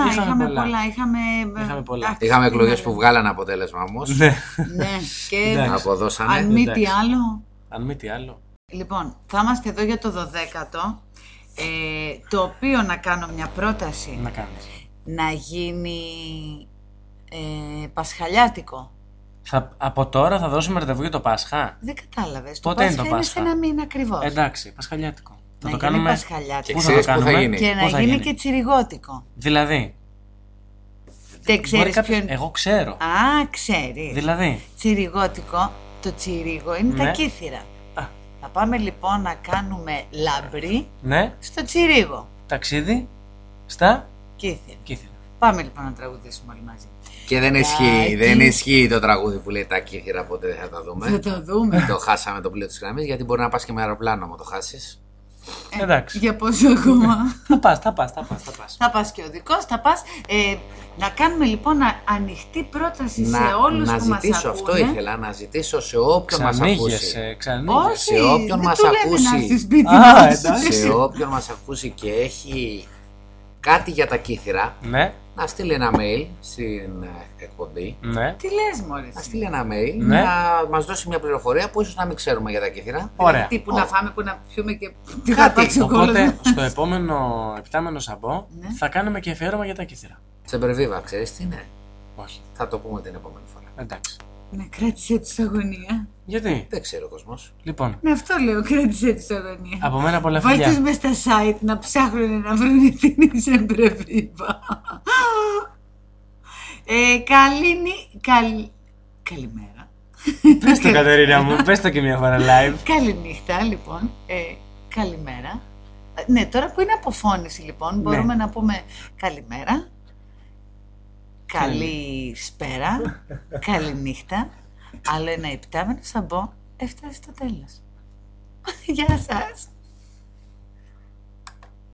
Είχαμε εκλογές που βγάλανε αποτέλεσμα όμως. Ναι. Ναι, και αποδώσανε. αν μη τι άλλο. άλλο. Λοιπόν, θα είμαστε εδώ για το 12ο, το οποίο να κάνω μια πρόταση. Να κάνεις. Να γίνει πασχαλιάτικο. Από τώρα θα δώσουμε ραντεβού για το Πάσχα. Δεν κατάλαβες. Το Πότε είναι Πάσχα το είναι σε Πάσχα? ένα μήνα ακριβώς. Εντάξει, πασχαλιάτικο. Θα Να το γίνει κάνουμε. πασχαλιάτικο. Πού θα το κάνουμε? Και να γίνει και τσιριγότικο. Δηλαδή. Και ξέρεις ποιο είναι? Εγώ ξέρω. Α, ξέρεις. Δηλαδή. Τσιριγότικο, το τσιρίγο είναι Ναι. τα κύθυρα. Α. Θα πάμε λοιπόν να κάνουμε λαμπρή Ναι. στο τσιρίγο. Ταξίδι στα Κύθυρα. κύθυρα. Πάμε λοιπόν να τραγουδήσουμε όλοι μαζί. Και δεν ισχύει το τραγούδι που λέει τα κύθυρα, ποτέ δεν θα τα δούμε. Θα το δούμε. Το χάσαμε το πλοίο της γραμμής, γιατί μπορεί να πας και με αεροπλάνο άμα το χάσεις. Εντάξει. Για πόσο ακόμα? Θα πας. Θα πας και ο δικός, θα πας. Να κάνουμε λοιπόν ανοιχτή πρόταση σε όλους να που μας ζητήσω, ακούνε. αυτό ήθελα, να ζητήσω σε όποιον μας ακούσει. Όχι, σε όποιον δεν μας του λέμε ακούσει. να έρθει σπίτι Α, μας. εντάξει. Σε όποιον μας ακούσει και έχει κάτι για τα κύθυρα, Ναι, να στείλει ένα mail στην εκπομπή. ναι. Τι λες μωρέ? Να στείλει ένα mail, Ναι. να μας δώσει μια πληροφορία που ίσως να μην ξέρουμε για τα κύθυρα. Ωραία. Τι που να φάμε, που να πιούμε και τι θα Κάτι. πάξει ο κόλλος Οπότε μας. στο επόμενο επτάμενο σαμπό Ναι. θα κάνουμε και αφιέρωμα για τα κύθυρα. Τσεμπερβίβα, ξέρεις τι είναι? Όχι. Θα το πούμε την επόμενη φορά. Εντάξει. Ναι, κράτησε τους αγωνία. Γιατί? Δεν ξέρει ο κόσμος. Λοιπόν, Ναι, αυτό λέω, κράτησε τους αγωνία. από μένα πολλά Βάλτε τους φιλιά. μες στα site να ψάχνουν να βρουν την Τσεμπερβίβα. Καλημέρα. Πες το Κατερίνα μου, πες το και μια φορά live. Καληνύχτα, λοιπόν. Καλημέρα. Ναι, τώρα που είναι αποφώνηση, λοιπόν, μπορούμε να πούμε καλημέρα, καλησπέρα, καληνύχτα. Άλλο ένα επτάμενο σαμπό έφτασε στο τέλος. Γεια σας.